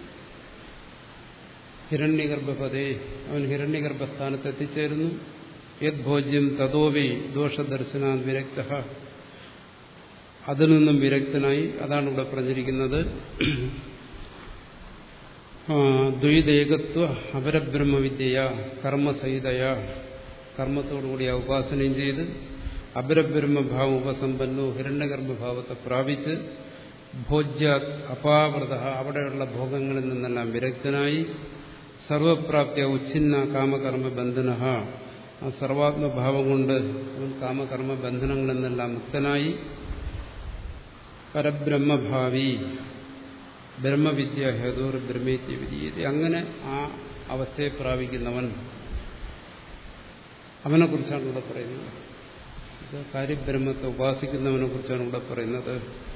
ഹിരണ്യഗർഭപദേ, അവൻ ഹിരണ്യഗർഭസ്ഥാനത്ത് എത്തിച്ചേരുന്നു. യദ് ഭോജ്യം തതോവി ദോഷദർശനാൻ വിരക്ത. അതിൽ നിന്നും വിരക്തനായി. അതാണ് ഇവിടെ പറഞ്ഞിരിക്കുന്നത്. ദ്വൈതേകത്വ അപരബ്രഹ്മവിദ്യയ കർമ്മസഹിതയ, കർമ്മത്തോടുകൂടി ആ ഉപാസനയും ചെയ്ത് അപരബ്രഹ്മഭാവം ഉപസമ്പന്നോ ഹിരണ്യഗർഭഭാവത്തെ പ്രാപിച്ച് ഭോജ്യ അപാവൃത, അവിടെയുള്ള ഭോഗങ്ങളിൽ നിന്നെല്ലാം വിരക്തനായി സർവപ്രാപ്തിയ ഉച്ഛിന്ന കാമകർമ്മ ബന്ധന, ആ സർവാത്മഭാവം കൊണ്ട് കാമകർമ്മ ബന്ധനങ്ങളിൽ നിന്നെല്ലാം മുക്തനായി പരബ്രഹ്മഭാവി ബ്രഹ്മവിദ്യ ഹേതോർ ബ്രഹ്മേത്യ വിധീയത, അങ്ങനെ ആ അവസ്ഥയെ പ്രാപിക്കുന്നവൻ, അവനെ കുറിച്ചാണ് ഇവിടെ പറയുന്നത്. ഇത് കാര്യബ്രഹ്മത്തെ ഉപാസിക്കുന്നവനെ കുറിച്ചാണ് ഇവിടെ പറയുന്നത്,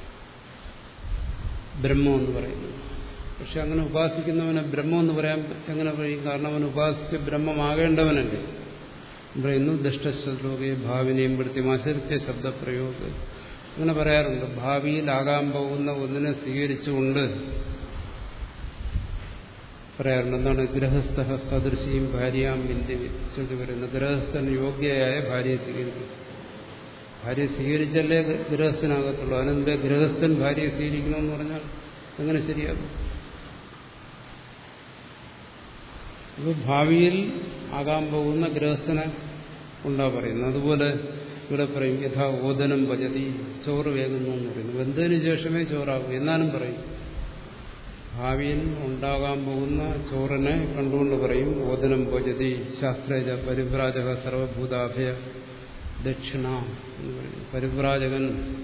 ബ്രഹ്മം എന്ന് പറയുന്നത്. പക്ഷെ അങ്ങനെ ഉപാസിക്കുന്നവനെ ബ്രഹ്മം എന്ന് പറയാൻ എങ്ങനെ കഴിയും? കാരണം അവൻ ഉപാസിച്ച് ബ്രഹ്മമാകേണ്ടവനല്ലേ. പറയുന്നു ദുഷ്ടശ്ലോകയെ ഭാവിനെയും വൃത്തിമാശരിത്യ ശബ്ദപ്രയോഗം അങ്ങനെ പറയാറുണ്ട്. ഭാവിയിലാകാൻ പോകുന്ന ഒന്നിനെ സ്വീകരിച്ചുകൊണ്ട് പറയാറുണ്ട്. എന്താണ്? ഗൃഹസ്ഥ സദൃശിയും ഭാര്യയാം വിന്ധ്യ ശ്രുതി പറയുന്നത്. ഗൃഹസ്ഥൻ യോഗ്യയായ ഭാര്യയെ സ്വീകരിക്കും. ഭാര്യയെ സ്വീകരിച്ചല്ലേ ഗൃഹസ്ഥനാകത്തുള്ളൂ. അതിനെന്താ ഗൃഹസ്ഥൻ ഭാര്യയെ സ്വീകരിക്കണമെന്ന് പറഞ്ഞാൽ എങ്ങനെ ശരിയാകും? അപ്പോൾ ഭാവിയിൽ ആകാൻ പോകുന്ന ഗൃഹസ്ഥനെ ഉണ്ടാ പറയുന്നത്. അതുപോലെ ഇവിടെ പറയും യഥാ ഓദനം ഭജതി, ചോറ് വേകുന്നു എന്ന് പറയുന്നു. വെന്തതിന് ശേഷമേ ചോറാകും എന്നാലും പറയും. ഭാവിയിൽ ഉണ്ടാകാൻ പോകുന്ന ചോറിനെ കണ്ടുകൊണ്ട് പറയും ഓദനം ഭജതി ശാസ്ത്രേജ പരിവ്രാജക സർവഭൂതാഭയ ദക്ഷിണ എന്ന് പറയും. പരിവ്രാജകൻ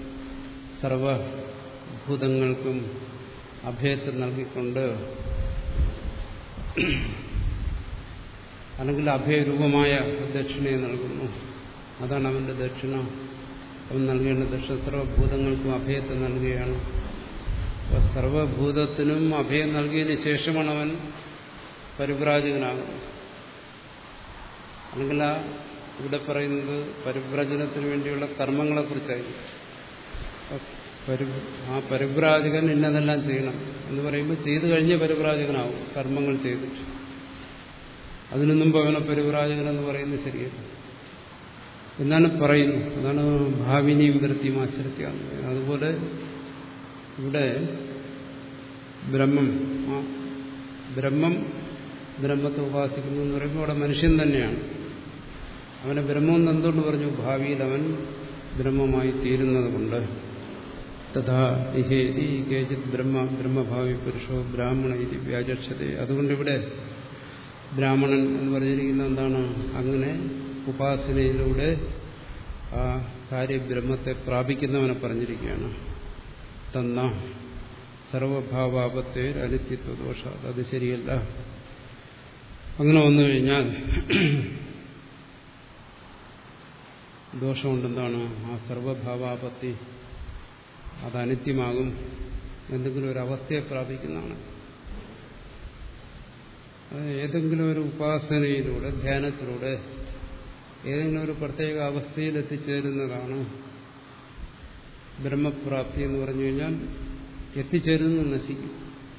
സർവഭൂതങ്ങൾക്കും അഭയത്തെ നൽകിക്കൊണ്ട്, അല്ലെങ്കിൽ അഭയരൂപമായ ദക്ഷിണയെ നൽകുന്നു. അതാണ് അവന്റെ ദക്ഷിണ. അവൻ നൽകേണ്ട ദക്ഷിണ സർവഭൂതങ്ങൾക്കും അഭയത്തെ നൽകുകയാണ്. അപ്പോൾ സർവഭൂതത്തിനും അഭയം നൽകിയതിന് ശേഷമാണ് അവൻ പരിവ്രാജകനാകുന്നത്. അല്ലെങ്കിൽ ആ ഇവിടെ പറയുന്നത് പരിവ്രജനത്തിന് വേണ്ടിയുള്ള കർമ്മങ്ങളെക്കുറിച്ചായിരിക്കും. ആ പരിവ്രാജകൻ ഇന്നതെല്ലാം ചെയ്യണം എന്ന് പറയുമ്പോൾ ചെയ്തു കഴിഞ്ഞ പരിവ്രാജകനാവും, കർമ്മങ്ങൾ ചെയ്തിട്ട്. അതിനു മുമ്പ് അവനെ പരിവ്രാജകൻ എന്ന് പറയുന്നത് ശരിയല്ല എന്നാണ് പറയുന്നു. അതാണ് ഭാവിനെയും വൃത്തിയും ആശ്രയിക്കുകയെന്ന് പറയുന്നത്. അതുപോലെ ഇവിടെ ബ്രഹ്മം, ആ ബ്രഹ്മം ബ്രഹ്മത്തെ ഉപാസിക്കുന്നു എന്ന് പറയുമ്പോൾ അവിടെ മനുഷ്യൻ തന്നെയാണ്. അവനെ ബ്രഹ്മം എന്തുകൊണ്ട് പറഞ്ഞു? ഭാവിയിൽ അവൻ ബ്രഹ്മമായി തീരുന്നത് കൊണ്ട്. തഥാ ഇഹേതി കേചിത് ബ്രഹ്മ ബ്രഹ്മഭാവി പുരുഷോ ബ്രാഹ്മണ ഇത് വ്യാചക്ഷത. അതുകൊണ്ടിവിടെ ബ്രാഹ്മണൻ എന്ന് പറഞ്ഞിരിക്കുന്നത് എന്താണ്? അങ്ങനെ ഉപാസനയിലൂടെ ആ കാര്യബ്രഹ്മത്തെ പ്രാപിക്കുന്നവനെ പറഞ്ഞിരിക്കുകയാണ്. തന്ന സർവഭാവാപത്തെ അനിത്യത്വ ദോഷ, അത് ശരിയല്ല. അങ്ങനെ വന്നു കഴിഞ്ഞാൽ ദോഷമുണ്ടെന്താണ്? ആ സർവഭാവാപത്തി അത് അനിത്യമാകും. എന്തെങ്കിലും ഒരു അവസ്ഥയെ പ്രാപിക്കുന്നതാണ്. ഏതെങ്കിലും ഒരു ഉപാസനയിലൂടെ, ധ്യാനത്തിലൂടെ ഏതെങ്കിലും ഒരു പ്രത്യേക അവസ്ഥയിൽ എത്തിച്ചേരുന്നതാണ് ബ്രഹ്മപ്രാപ്തി എന്ന് പറഞ്ഞു കഴിഞ്ഞാൽ. എത്തിച്ചേരുന്നത് നശിക്കും.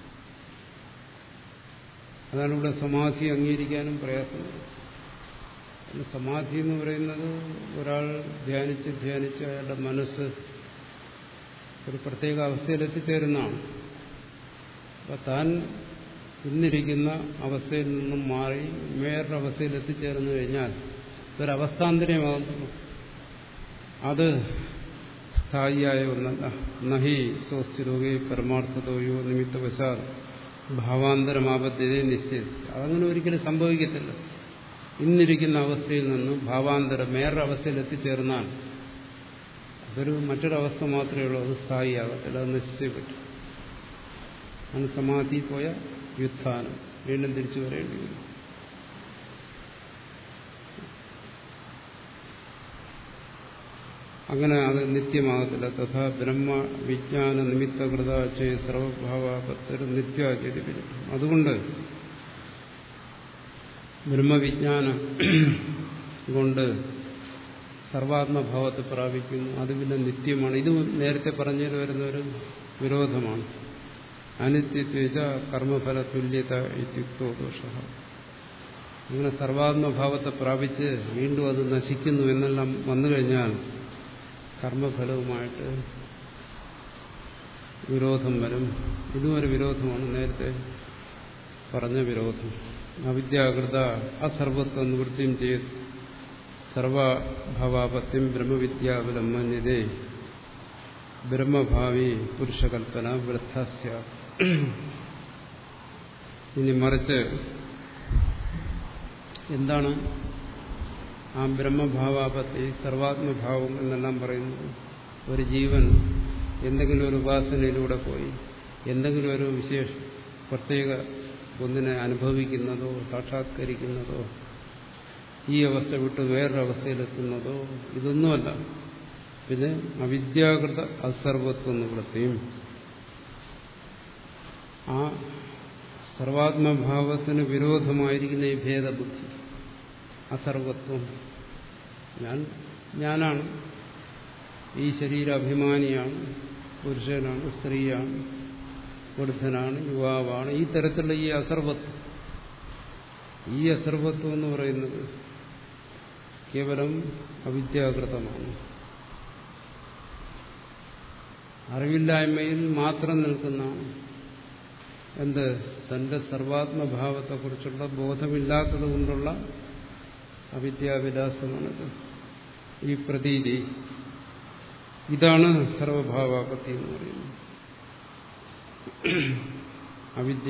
അതാണ് ഇവിടെ സമാധി അംഗീകരിക്കാനും പ്രയാസമുണ്ട്. സമാധി എന്ന് പറയുന്നത് ഒരാൾ ധ്യാനിച്ച് ധ്യാനിച്ച് അയാളുടെ മനസ്സ് ഒരു പ്രത്യേക അവസ്ഥയിൽ എത്തിച്ചേരുന്നതാണ്. അപ്പം താൻ ഇന്നിരിക്കുന്ന അവസ്ഥയിൽ നിന്നും മാറി വേറൊരു അവസ്ഥയിൽ എത്തിച്ചേർന്നു കഴിഞ്ഞാൽ ഒരവസ്ഥാന്തരമാകുന്നു. അത് സ്ഥായിയായ ഒന്നല്ല. നഹി സ്വസ്ഥിരോഗേ പരമാർത്ഥതോയോ നിമിത്തവശാൽ ഭാവാന്തരമാപദ്ധ്യതയെ നിശ്ചയിച്ചു. അതങ്ങനെ ഒരിക്കലും സംഭവിക്കത്തില്ല. ഇന്നിരിക്കുന്ന അവസ്ഥയിൽ നിന്ന് ഭാവാന്തരം വേറൊരു അവസ്ഥയിൽ എത്തിച്ചേർന്നാൽ അതൊരു മറ്റൊരവസ്ഥ മാത്രമേ ഉള്ളൂ. അത് സ്ഥായിയാകത്തില്ല. അത് നശിച്ചേ പറ്റും. ആണ് സമാധി പോയ വ്യുത്ഥാനം, വീണ്ടും തിരിച്ചു വരേണ്ടി വരും. അങ്ങനെ അത് നിത്യമാകത്തില്ല. തഥാ ബ്രഹ്മ വിജ്ഞാന നിമിത്തകൃത ചെയ് സർവഭാവാപത്തർ നിത്യാചരി വരും. അതുകൊണ്ട് ബ്രഹ്മവിജ്ഞാനം കൊണ്ട് സർവാത്മഭാവത്തെ പ്രാപിക്കുന്നു. അത് പിന്നെ നിത്യമാണ്. ഇത് നേരത്തെ പറഞ്ഞു വരുന്ന ഒരു വിരോധമാണ്. അനിത്യത്വ കർമ്മഫല തുല്യത ഇത്യുക്തോ ദോഷ. അങ്ങനെ സർവാത്മഭാവത്തെ പ്രാപിച്ച് വീണ്ടും അത് നശിക്കുന്നു എന്നെല്ലാം വന്നു കഴിഞ്ഞാൽ കർമ്മഫലവുമായിട്ട് വിരോധം വരും. ഇതും ഒരു വിരോധമാണ്, നേരത്തെ പറഞ്ഞ വിരോധം. അവിദ്യാകൃത അസർവത്വ നിവൃത്തിയും ചെയ്ത് സർവഭാവാപത്യം ബ്രഹ്മവിദ്യാവലംബന്യതേ ബ്രഹ്മഭാവി പുരുഷകൽപ്പന വൃദ്ധാസ്യ. ഇനി മറിച്ച് എന്താണ് ആ ബ്രഹ്മഭാവാപത്തി, സർവാത്മഭാവം എന്നെല്ലാം പറയുന്നത്? ഒരു ജീവൻ എന്തെങ്കിലും ഒരു ഉപാസനയിലൂടെ പോയി എന്തെങ്കിലും ഒരു വിശേഷ പ്രത്യേക ഒന്നിനെ അനുഭവിക്കുന്നതോ സാക്ഷാത്കരിക്കുന്നതോ ഈ അവസ്ഥ വിട്ട് വേറൊരവസ്ഥയിലെത്തുന്നതോ ഇതൊന്നുമല്ല. പിന്നെ അവിദ്യാകൃത അസർവത്വ നിവൃത്തിയും, ആ സർവാത്മഭാവത്തിന് വിരോധമായിരിക്കുന്ന ഈ ഭേദബുദ്ധി, അസർവത്വം, ഞാൻ ഞാനാണ്, ഈ ശരീരാഭിമാനിയാണ്, പുരുഷനാണ്, സ്ത്രീയാണ്, വൃദ്ധനാണ്, യുവാവാണ്, ഈ തരത്തിലുള്ള ഈ അസർവത്വം, ഈ അസർവത്വം എന്ന് പറയുന്നത് കേവലം അവിദ്യാകൃതമാണ്. അറിവില്ലായ്മയിൽ മാത്രം നിൽക്കുന്നതാണ്. എന്ത്? തന്റെ സർവാത്മഭാവത്തെക്കുറിച്ചുള്ള ബോധമില്ലാത്തത് കൊണ്ടുള്ള അവിദ്യാവിലാസമാണിത്, ഈ പ്രതീതി. ഇതാണ് സർവഭാവാപത്തി എന്ന് പറയുന്നത്. അവിദ്യ,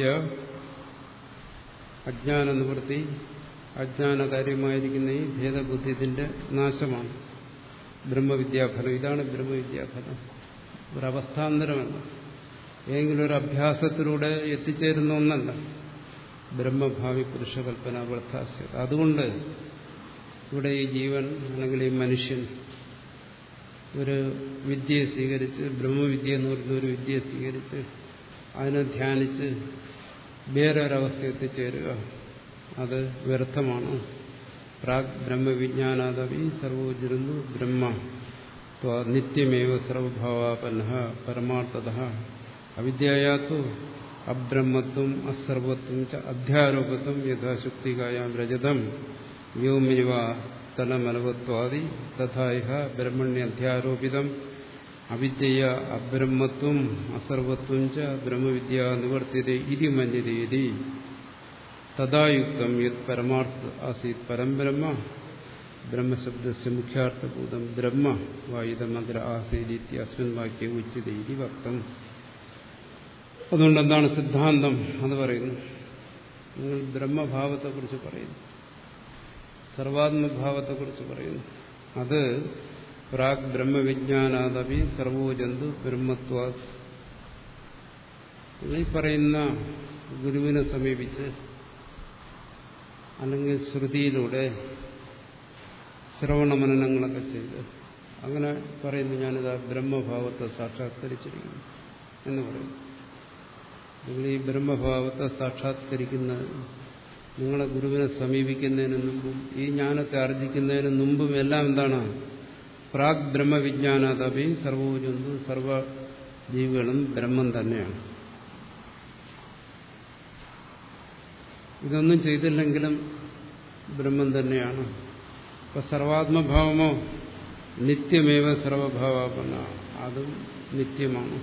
അജ്ഞാന നിവൃത്തി, അജ്ഞാനകാര്യമായിരിക്കുന്ന ഈ ഭേദബുദ്ധി, ഇതിന്റെ നാശമാണ് ബ്രഹ്മവിദ്യാഫലം. ഇതാണ് ബ്രഹ്മവിദ്യാഫലം. ഒരവസ്ഥാന്തരമല്ല, ഏതെങ്കിലും ഒരു അഭ്യാസത്തിലൂടെ എത്തിച്ചേരുന്ന ഒന്നല്ല. ബ്രഹ്മഭാവി പുരുഷകൽപ്പന വൃദ്ധാസ്യത. അതുകൊണ്ട് ഇവിടെ ഈ ജീവൻ അല്ലെങ്കിൽ ഈ മനുഷ്യൻ ഒരു വിദ്യയെ സ്വീകരിച്ച്, ബ്രഹ്മവിദ്യ എന്ന് പറയുന്ന ഒരു വിദ്യയെ സ്വീകരിച്ച് അതിനെ ധ്യാനിച്ച് വേറൊരവസ്ഥ എത്തിച്ചേരുക, അത് വ്യർത്ഥമാണ്. പ്രാഗ് ബ്രഹ്മവിജ്ഞാനാദവി സർവോജുരുന്നു ബ്രഹ്മ നിത്യമേവ സർവഭാവാപന്ന പരമാർത്ഥതഃ അവിദ്യയാത്തു അബ്രഹ്മത്വം അസർവത്വം ച അധ്യാരോപത്വം യഥാശുക്തികായാം രജതം വ്യോമിനിവ തലമലവത്വാദി തഥാ ഇഹ ബ്രഹ്മണ്യധ്യാരോപിതം അവിദ്യയ അബ്രഹ്മത്വം അസർവത്വം ച ബ്രഹ്മവിദ്യ നിവർത്തിയതേ ഇതി മന്യതേതി തഥായുക്തം യത് പരമാർത്ഥ ആസീത് പരം ബ്രഹ്മ ബ്രഹ്മശബ്ദസ്യ മുഖ്യാർത്ഥഭൂതം ബ്രഹ്മ വായുധമഗ്ര ആസീതി അസ്മിൻ വാക്യ ഉച്യതേ ഇതി വക്തം. അതുകൊണ്ട് എന്താണ് സിദ്ധാന്തം? അത് പറയുന്നു. നിങ്ങൾ ബ്രഹ്മഭാവത്തെക്കുറിച്ച് പറയുന്നു, സർവാത്മഭാവത്തെക്കുറിച്ച് പറയുന്നു. അത് പ്രാഗ് ബ്രഹ്മവിജ്ഞാനാദപി സർവോജന്തു ബ്രഹ്മത്വാ. ഈ പറയുന്ന ഗുരുവിനെ സമീപിച്ച് അല്ലെങ്കിൽ ശ്രുതിയിലൂടെ ശ്രവണമനനങ്ങളൊക്കെ ചെയ്ത് അങ്ങനെ പറയുന്നു, ഞാനിതാ ബ്രഹ്മഭാവത്തെ സാക്ഷാത്കരിച്ചിരിക്കുന്നു എന്ന് പറയുന്നു. നിങ്ങൾ ഈ ബ്രഹ്മഭാവത്തെ സാക്ഷാത്കരിക്കുന്ന, നിങ്ങളെ ഗുരുവിനെ സമീപിക്കുന്നതിന് മുമ്പും ഈ ജ്ഞാനത്തെ ആർജിക്കുന്നതിന് മുമ്പും എല്ലാം എന്താണ്? പ്രാഗ് ബ്രഹ്മവിജ്ഞാനാദപി സർവോജന്തു, സർവ ജീവികളും ബ്രഹ്മം തന്നെയാണ്. ഇതൊന്നും ചെയ്തില്ലെങ്കിലും ബ്രഹ്മം തന്നെയാണ്. ഇപ്പൊ സർവാത്മഭാവമോ നിത്യമേവ സർവഭാവാപന്ന, അതും നിത്യമാണ്.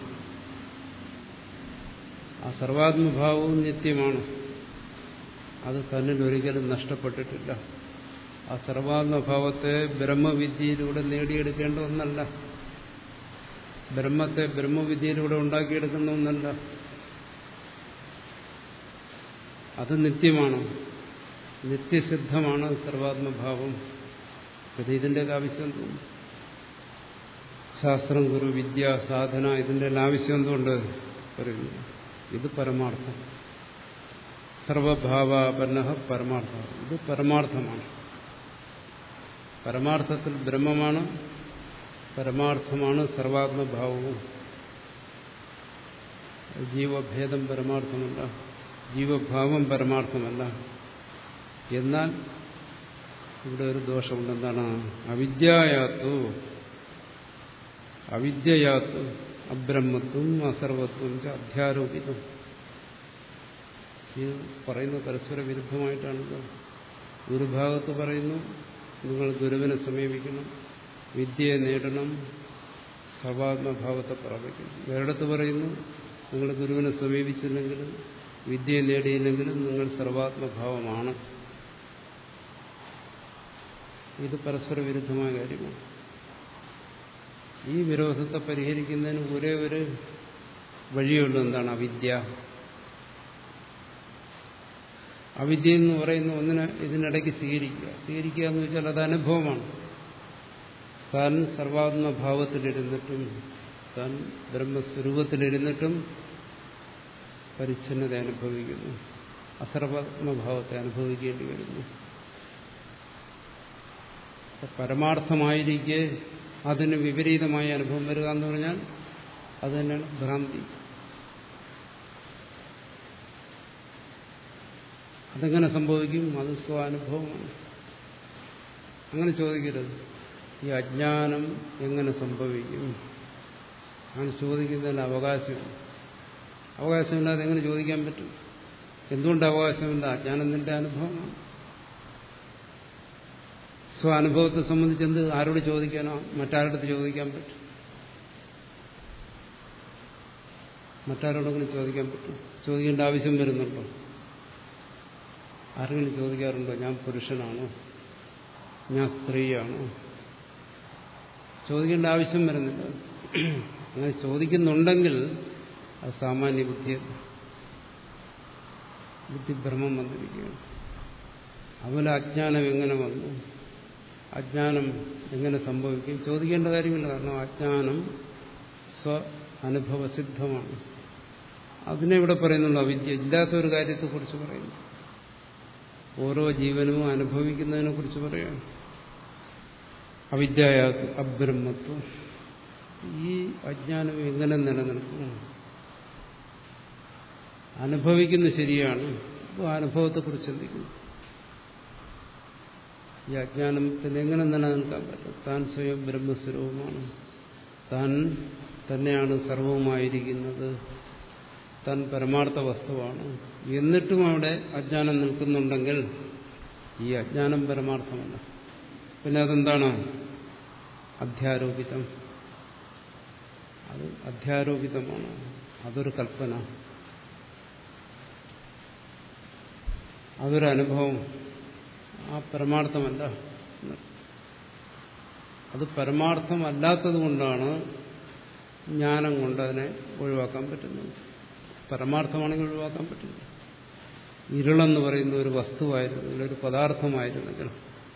ആ സർവാത്മഭാവവും നിത്യമാണ്, അത് തന്നിൽ ഒരിക്കലും നഷ്ടപ്പെട്ടിട്ടില്ല. ആ സർവാത്മഭാവത്തെ ബ്രഹ്മവിദ്യയിലൂടെ നേടിയെടുക്കേണ്ട ഒന്നല്ല, ബ്രഹ്മത്തെ ബ്രഹ്മവിദ്യയിലൂടെ ഉണ്ടാക്കിയെടുക്കുന്ന ഒന്നല്ല, അത് നിത്യമാണ്, നിത്യസിദ്ധമാണ് സർവാത്മഭാവം. പിന്നെ ഇതിൻ്റെയൊക്കെ ആവശ്യം തോന്നും. ശാസ്ത്രം, ഗുരു, വിദ്യ, സാധന, ഇതിൻ്റെ എല്ലാം ആവശ്യം എന്തുകൊണ്ട് പറയുന്നു? ഇത് പരമാർത്ഥം. സർവഭാവാപന്ന പരമാർത്ഥം, ഇത് പരമാർത്ഥമാണ്. പരമാർത്ഥത്തിൽ ബ്രഹ്മമാണ്, പരമാർത്ഥമാണ് സർവാത്മഭാവവും. ജീവഭേദം പരമാർത്ഥമല്ല, ജീവഭാവം പരമാർത്ഥമല്ല. എന്നാൽ ഇവിടെ ഒരു ദോഷമുണ്ട്. എന്താണ്? അവിദ്യയാത്തു അവിദ്യയാത്തു അബ്രഹ്മത്വം അസർവത്വം ച അധ്യാരോപിതം. ഇത് പറയുന്നത് പരസ്പര വിരുദ്ധമായിട്ടാണല്ലോ. ഒരു ഭാഗത്ത് പറയുന്നു നിങ്ങൾ ഗുരുവിനെ സമീപിക്കണം, വിദ്യയെ നേടണം, സർവാത്മഭാവത്തെ പ്രാപിക്കും. വേറെടുത്ത് പറയുന്നു, നിങ്ങൾ ഗുരുവിനെ സമീപിച്ചില്ലെങ്കിലും വിദ്യ നേടിയില്ലെങ്കിലും നിങ്ങൾ സർവാത്മഭാവമാണ്. ഇത് പരസ്പര വിരുദ്ധമായ കാര്യമാണ്. ഈ വിരോധത്തെ പരിഹരിക്കുന്നതിന് ഒരേ ഒരു വഴിയുള്ളൂ. എന്താണ്? അവിദ്യ. അവിദ്യ എന്ന് പറയുന്ന ഒന്നിനെ ഇതിനിടയ്ക്ക് സ്വീകരിക്കുക. സ്വീകരിക്കുക എന്ന് വെച്ചാൽ അത് അനുഭവമാണ്. താൻ സർവാത്മഭാവത്തിലിരുന്നിട്ടും താൻ ബ്രഹ്മസ്വരൂപത്തിലിരുന്നിട്ടും പരിച്ഛന്നത അനുഭവിക്കുന്നു, അസർവാത്മഭാവത്തെ അനുഭവിക്കേണ്ടി വരുന്നു. പരമാർത്ഥമായിരിക്കെ അതിന് വിപരീതമായ അനുഭവം വരിക എന്ന് പറഞ്ഞാൽ അത് തന്നെയാണ് ഭ്രാന്തി. അതെങ്ങനെ സംഭവിക്കും? അത് സ്വാനുഭവമാണ്. അങ്ങനെ ചോദിക്കരുത്. ഈ അജ്ഞാനം എങ്ങനെ സംഭവിക്കും? അങ്ങനെ ചോദിക്കുന്നതിന് അവകാശമില്ല. അവകാശമില്ലാതെ എങ്ങനെ ചോദിക്കാൻ പറ്റും? എന്തുകൊണ്ട് അവകാശമില്ല? അജ്ഞാനം നിന്റെ അനുഭവമാണ്. സ്വാനുഭവത്തെ സംബന്ധിച്ച് എന്ത് ആരോട് ചോദിക്കാനോ മറ്റാരോടത്ത് ചോദിക്കാൻ പറ്റും? മറ്റാരോടെങ്കിലും ചോദിക്കാൻ പറ്റും? ചോദിക്കേണ്ട ആവശ്യം വരുന്നുണ്ടോ? ആരെങ്കിലും ചോദിക്കാറുണ്ടോ? ഞാൻ പുരുഷനാണോ? ഞാൻ സ്ത്രീയാണോ? ചോദിക്കേണ്ട ആവശ്യം വരുന്നില്ല. അങ്ങനെ ചോദിക്കുന്നുണ്ടെങ്കിൽ അത് സാമാന്യ ബുദ്ധിയല്ല, ബുദ്ധിഭ്രമം വന്നിരിക്കുകയാണ്. അതുപോലെ അജ്ഞാനം എങ്ങനെ വന്നു, അജ്ഞാനം എങ്ങനെ സംഭവിക്കും ചോദിക്കേണ്ട കാര്യമില്ല. കാരണം അജ്ഞാനം സ്വ അനുഭവസിദ്ധമാണ്. അതിനെ ഇവിടെ പറയുന്നുള്ളൂ. അവിദ്യ ഇല്ലാത്ത ഒരു കാര്യത്തെക്കുറിച്ച് പറയുന്നു. ഓരോ ജീവനും അനുഭവിക്കുന്നതിനെ കുറിച്ച് പറയുകയാണ്. അവിദ്യ അബ്രഹ്മത്വം. ഈ അജ്ഞാനം എങ്ങനെ നിലനിൽക്കും? അനുഭവിക്കുന്നത് ശരിയാണ്, അപ്പോൾ അനുഭവത്തെക്കുറിച്ച് ചിന്തിക്കുന്നു. ഈ അജ്ഞാനത്തിന് എങ്ങനെ നിലനിൽക്കാൻ പറ്റും? താൻ സ്വയം ബ്രഹ്മസ്വരൂപമാണ്, താൻ തന്നെയാണ് സർവവുമായിരിക്കുന്നത്, താൻ പരമാർത്ഥ വസ്തുവാണ്. എന്നിട്ടും അവിടെ അജ്ഞാനം നിൽക്കുന്നുണ്ടെങ്കിൽ ഈ അജ്ഞാനം പരമാർത്ഥമല്ല. പിന്നെ അതെന്താണ്? അധ്യാരോപിതം. അത് അധ്യാരോപിതമാണ്. അതൊരു കൽപ്പന, അതൊരു അനുഭവം. ആ പരമാർത്ഥമല്ല. അത് പരമാർത്ഥമല്ലാത്തത് കൊണ്ടാണ് ജ്ഞാനം കൊണ്ട് അതിനെ ഒഴിവാക്കാൻ പറ്റുന്നത്. പരമാർത്ഥമാണെങ്കിൽ ഒഴിവാക്കാൻ പറ്റില്ല. ഇരുളെന്ന് പറയുന്ന ഒരു വസ്തുവായിരുന്നെങ്കിൽ, ഒരു പദാർത്ഥമായിരുന്നെങ്കിൽ,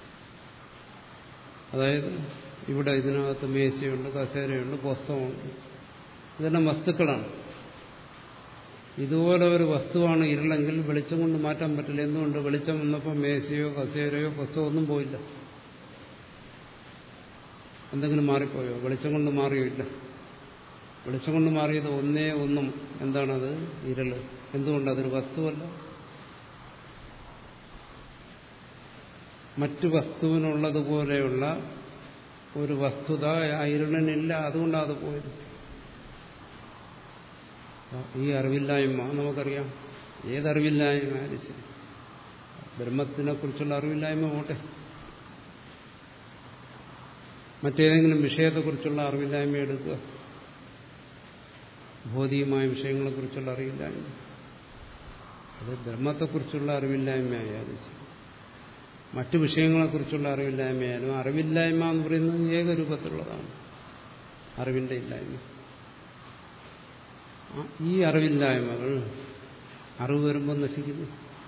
അതായത് ഇവിടെ ഇതിനകത്ത് മേശയുണ്ട്, കസേരയുണ്ട്, പുസ്തകമുണ്ട്, ഇതെല്ലാം വസ്തുക്കളാണ്. ഇതുപോലെ ഒരു വസ്തുവാണ് ഇരുളെങ്കിൽ വെളിച്ചം കൊണ്ട് മാറ്റാൻ പറ്റില്ല. എന്തുകൊണ്ട്? വെളിച്ചം വന്നപ്പോൾ മേശയോ കസേരയോ പുസ്തകമോ ഒന്നും പോയില്ല. എന്തെങ്കിലും മാറിപ്പോയോ? വെളിച്ചം കൊണ്ട് മാറിയോ? ഇല്ല. വെളിച്ചം കൊണ്ട് മാറിയത് ഒന്നേ ഒന്നും. എന്താണത്? ഇരുള്. എന്തുകൊണ്ട്? അതൊരു വസ്തുവല്ല. മറ്റു വസ്തുവിനുള്ളതുപോലെയുള്ള ഒരു വസ്തുത ആ ഇരുളിനില്ല. അതുകൊണ്ടാണ് അത് പോയത്. ഈ അറിവില്ലായ്മ നമുക്കറിയാം. ഏതറിവില്ലായ്മ ആയാലും ശരി, ബ്രഹ്മത്തിനെ കുറിച്ചുള്ള അറിവില്ലായ്മ പോട്ടെ, മറ്റേതെങ്കിലും വിഷയത്തെക്കുറിച്ചുള്ള അറിവില്ലായ്മ എടുക്കുക, ഭൗതികമായ വിഷയങ്ങളെക്കുറിച്ചുള്ള അറിവില്ലായ്മ, അത് ബ്രഹ്മത്തെക്കുറിച്ചുള്ള അറിവില്ലായ്മയായാലും ശരി, മറ്റു വിഷയങ്ങളെക്കുറിച്ചുള്ള അറിവില്ലായ്മയായാലും അറിവില്ലായ്മ എന്ന് പറയുന്നത് ഏകരൂപത്തിലുള്ളതാണ്. അറിവിന്റെ ഇല്ലായ്മ. ഈ അറിവില്ലായ്മകൾ അറിവ് വരുമ്പോൾ നശിക്കുന്നു.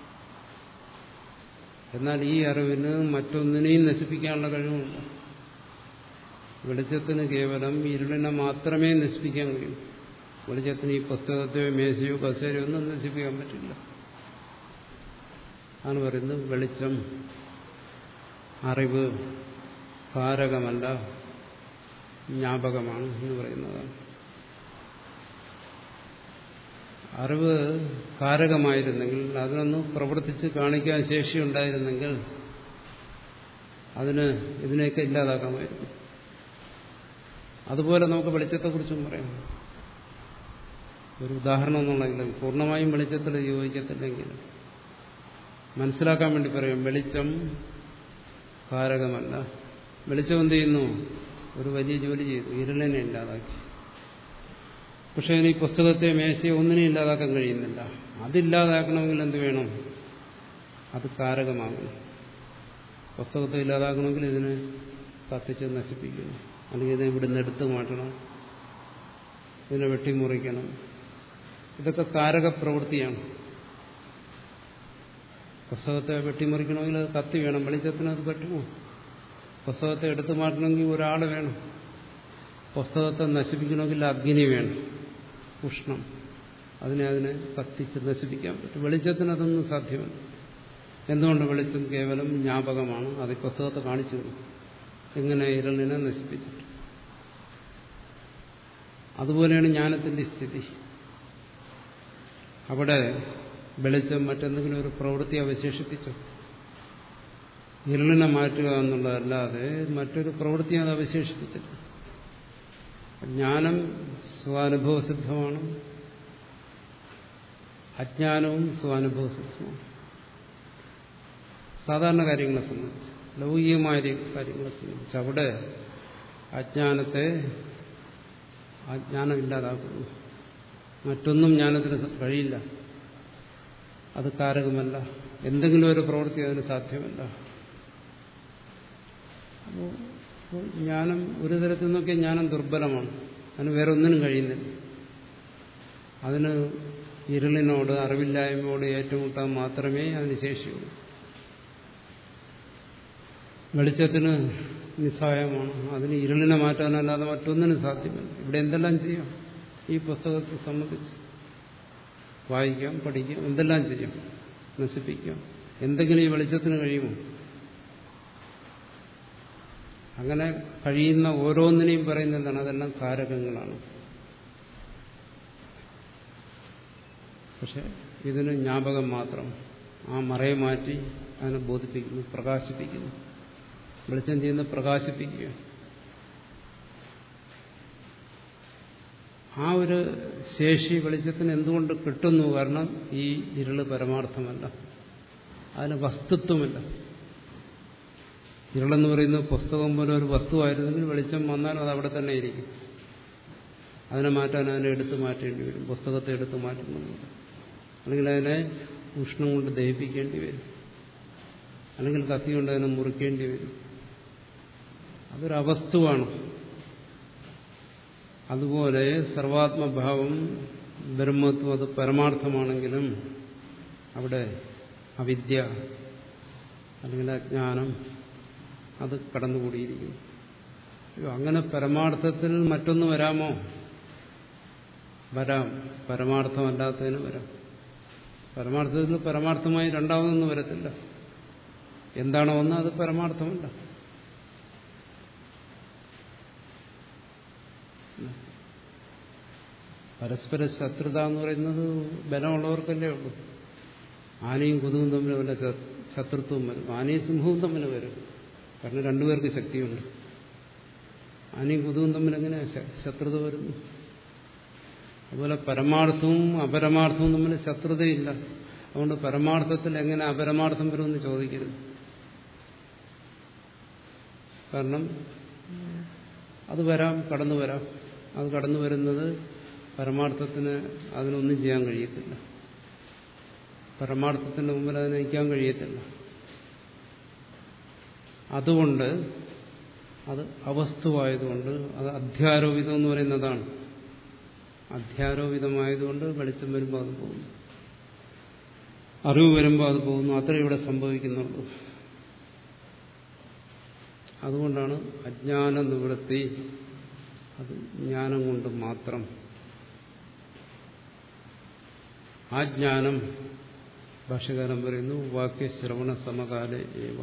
എന്നാൽ ഈ അറിവിന് മറ്റൊന്നിനെയും നശിപ്പിക്കാനുള്ള കഴിവുമില്ല. വെളിച്ചത്തിന് കേവലം ഇരുളിനെ മാത്രമേ നശിപ്പിക്കാൻ കഴിയൂ. വെളിച്ചത്തിന് ഈ പുസ്തകത്തെയോ മേശയോ കസേരയോ ഒന്നും നശിപ്പിക്കാൻ പറ്റില്ല. ആണ് പറയുന്നത് വെളിച്ചം, അറിവ് കാരകമല്ല, ജ്ഞാപകമാണ് എന്ന് പറയുന്നതാണ്. അറിവ് കാരകമായിരുന്നെങ്കിൽ, അതിനൊന്ന് പ്രവർത്തിച്ച് കാണിക്കാൻ ശേഷിയുണ്ടായിരുന്നെങ്കിൽ അതിന് ഇതിനെയൊക്കെ ഇല്ലാതാക്കാമായിരുന്നു. അതുപോലെ നമുക്ക് വെളിച്ചത്തെക്കുറിച്ചും പറയാം. ഒരു ഉദാഹരണം എന്നുള്ളതെങ്കിൽ പൂർണ്ണമായും വെളിച്ചത്തിൽ യോജിക്കത്തില്ലെങ്കിൽ മനസ്സിലാക്കാൻ വേണ്ടി പറയാം. വെളിച്ചം കാരകമല്ല. വെളിച്ചം എന്ത് ചെയ്യുന്നു? ഒരു വലിയ ജോലി ചെയ്തു, ഇരുളിനെ ഇല്ലാതാക്കി. പക്ഷെ ഈ പുസ്തകത്തെ മേശയെ ഒന്നിനെ ഇല്ലാതാക്കാൻ കഴിയുന്നില്ല. അതില്ലാതാക്കണമെങ്കിൽ എന്ത് വേണം? അത് കാരകമാകണം. പുസ്തകത്തെ ഇല്ലാതാക്കണമെങ്കിൽ ഇതിനെ കത്തിച്ച് നശിപ്പിക്കണം, അല്ലെങ്കിൽ ഇതിനെ ഇവിടുന്ന് എടുത്തു മാറ്റണം, ഇതിനെ വെട്ടിമുറിക്കണം. ഇതൊക്കെ കാരക പ്രവൃത്തിയാണ്. പുസ്തകത്തെ വെട്ടിമുറിക്കണമെങ്കിൽ അത് കത്തി വേണം, വെളിച്ചത്തിന് അത് പറ്റുമോ? പുസ്തകത്തെ എടുത്തു മാറ്റണമെങ്കിൽ ഒരാൾ വേണം. പുസ്തകത്തെ നശിപ്പിക്കണമെങ്കിൽ അഗ്നി വേണം, ഉഷ്ണം. അതിനെ അതിനെ കത്തിച്ച് നശിപ്പിക്കാൻ പറ്റും. വെളിച്ചത്തിന് അതൊന്നും സാധ്യമല്ല. എന്തുകൊണ്ട്? വെളിച്ചം കേവലം ജ്ഞാപകമാണ്. അത് പുസ്തകത്തെ കാണിച്ചു തന്നു എങ്ങനെ ഇരുളിനെ നശിപ്പിച്ചിട്ട്. അതുപോലെയാണ് ജ്ഞാനത്തിന്റെ സ്ഥിതി. അവിടെ വെളിച്ചം മറ്റെന്തെങ്കിലും ഒരു പ്രവൃത്തി അവശേഷിപ്പിച്ചു. ഇരുളിനെ മാറ്റുക എന്നുള്ളതല്ലാതെ മറ്റൊരു പ്രവൃത്തി അത് അവശേഷിപ്പിച്ചിട്ട്. ജ്ഞാനം സ്വാനുഭവസിദ്ധമാണ്, അജ്ഞാനവും സ്വാനുഭവസിദ്ധമാണ്. സാധാരണ കാര്യങ്ങളെ സംബന്ധിച്ച്, ലൗകികമായ കാര്യങ്ങളെ സംബന്ധിച്ച് അവിടെ അജ്ഞാനത്തെ അജ്ഞാനം ഇല്ലാതാക്കുന്നു. മറ്റൊന്നും ജ്ഞാനത്തിന് കഴിയില്ല. അത് കാരകമല്ല. എന്തെങ്കിലും ഒരു പ്രവൃത്തി അതിന് സാധ്യമല്ല. അപ്പോൾ ജ്ഞാനം ഒരു തരത്തിൽ നിന്നൊക്കെ ജ്ഞാനം ദുർബലമാണ്. അതിന് വേറെ ഒന്നിനും കഴിയുന്നില്ല. അതിന് ഇരുളിനോട്, അറിവില്ലായ്മയോട് ഏറ്റുമുട്ടാൻ മാത്രമേ അതിന് ശേഷിയുള്ളൂ. വെളിച്ചത്തിന് നിസ്സഹായമാണ്. അതിന് ഇരുളിനെ മാറ്റാനല്ലാതെ മറ്റൊന്നിനും സാധ്യമല്ല. ഇവിടെ എന്തെല്ലാം ചെയ്യാം? ഈ പുസ്തകത്തെ സംബന്ധിച്ച് വായിക്കാം, പഠിക്കാം, എന്തെല്ലാം ചെയ്യാം, നശിപ്പിക്കാം. എന്തെങ്കിലും ഈ വെളിച്ചത്തിന് കഴിയുമോ? അങ്ങനെ കഴിയുന്ന ഓരോന്നിനെയും പറയുന്നത് എന്താണ്? അതെല്ലാം കാരകങ്ങളാണ്. പക്ഷെ ഇതിന് ജ്ഞാപകം മാത്രം. ആ മറയെ മാറ്റി അതിനെ ബോധിപ്പിക്കുന്നു, പ്രകാശിപ്പിക്കുന്നു. വെളിച്ചം ചെയ്യുന്ന പ്രകാശിപ്പിക്കുക. ആ ഒരു ശേഷി വെളിച്ചത്തിന് എന്തുകൊണ്ട് കിട്ടുന്നു? കാരണം ഈ ഇരുള് പരമാർത്ഥമല്ല, അതിന് വസ്തുത്വമില്ല. ഇരുളെന്ന് പറയുന്നത് പുസ്തകം പോലെ ഒരു വസ്തുവായിരുന്നെങ്കിൽ വെളിച്ചം വന്നാലും അത് അവിടെ തന്നെ ഇരിക്കും. അതിനെ മാറ്റാൻ അതിനെ എടുത്തു മാറ്റേണ്ടി വരും. പുസ്തകത്തെ എടുത്തു മാറ്റുന്നുണ്ട്, അല്ലെങ്കിൽ അതിനെ ഉഷ്ണം കൊണ്ട് ദഹിപ്പിക്കേണ്ടി വരും, അല്ലെങ്കിൽ കത്തി കൊണ്ട് അതിനെ മുറിക്കേണ്ടി വരും. അതൊരവസ്തുവാണ്. അതുപോലെ സർവാത്മഭാവം, ബ്രഹ്മത്വം അത് പരമാർത്ഥമാണെങ്കിലും അവിടെ അവിദ്യ അല്ലെങ്കിൽ അജ്ഞാനം അത് കടന്നുകൂടിയിരിക്കുന്നു. അങ്ങനെ പരമാർത്ഥത്തിൽ മറ്റൊന്ന് വരാമോ? വരാം. പരമാർത്ഥമല്ലാത്തതിന് വരാം. പരമാർത്ഥത്തിൽ പരമാർത്ഥമായി രണ്ടാമതൊന്നും വരത്തില്ല. എന്താണോ ഒന്ന് അത് പരമാർത്ഥമല്ല. പരസ്പര ശത്രുത എന്ന് പറയുന്നത് ബലമുള്ളവർക്കല്ലേ ഉള്ളൂ. ആനയും കൊതുവും തമ്മിൽ വല്ല ശത്രുത്വവും വരും. ആനയും സിംഹവും തമ്മിൽ വരും. കാരണം രണ്ടുപേർക്ക് ശക്തിയുണ്ട്. ആനയും കൊതുവും തമ്മിൽ എങ്ങനെ ശത്രുത വരുന്നു? അതുപോലെ പരമാർത്ഥവും അപരമാർത്ഥവും തമ്മിൽ ശത്രുതയില്ല. അതുകൊണ്ട് പരമാർത്ഥത്തിൽ എങ്ങനെ അപരമാർത്ഥം വരുമെന്ന് ചോദിക്കരുത്. കാരണം അത് വരാം, കടന്നു വരാം. അത് കടന്നു വരുന്നത് പരമാർത്ഥത്തിന് അതിനൊന്നും ചെയ്യാൻ കഴിയത്തില്ല. പരമാർത്ഥത്തിന്റെ മുമ്പിൽ അതിനെ നയിക്കാൻ കഴിയത്തില്ല. അതുകൊണ്ട് അത് അവസ്തുവായതുകൊണ്ട് അത് അധ്യാരോപിതം എന്ന് പറയുന്നതാണ്. അധ്യാരോപിതമായതുകൊണ്ട് വെളിച്ചം വരുമ്പോൾ അത് പോകുന്നു, അറിവ് വരുമ്പോൾ അത് പോകുന്നു. അത്രേ ഇവിടെ സംഭവിക്കുന്നുള്ളൂ. അതുകൊണ്ടാണ് അജ്ഞാന നിവൃത്തി. അത് ജ്ഞാനം കൊണ്ട് മാത്രം. ആ ജ്ഞാനം ഭാഷ്യകാരൻ പറയുന്നു വാക്യശ്രവണ സമകാലേ ഏവ.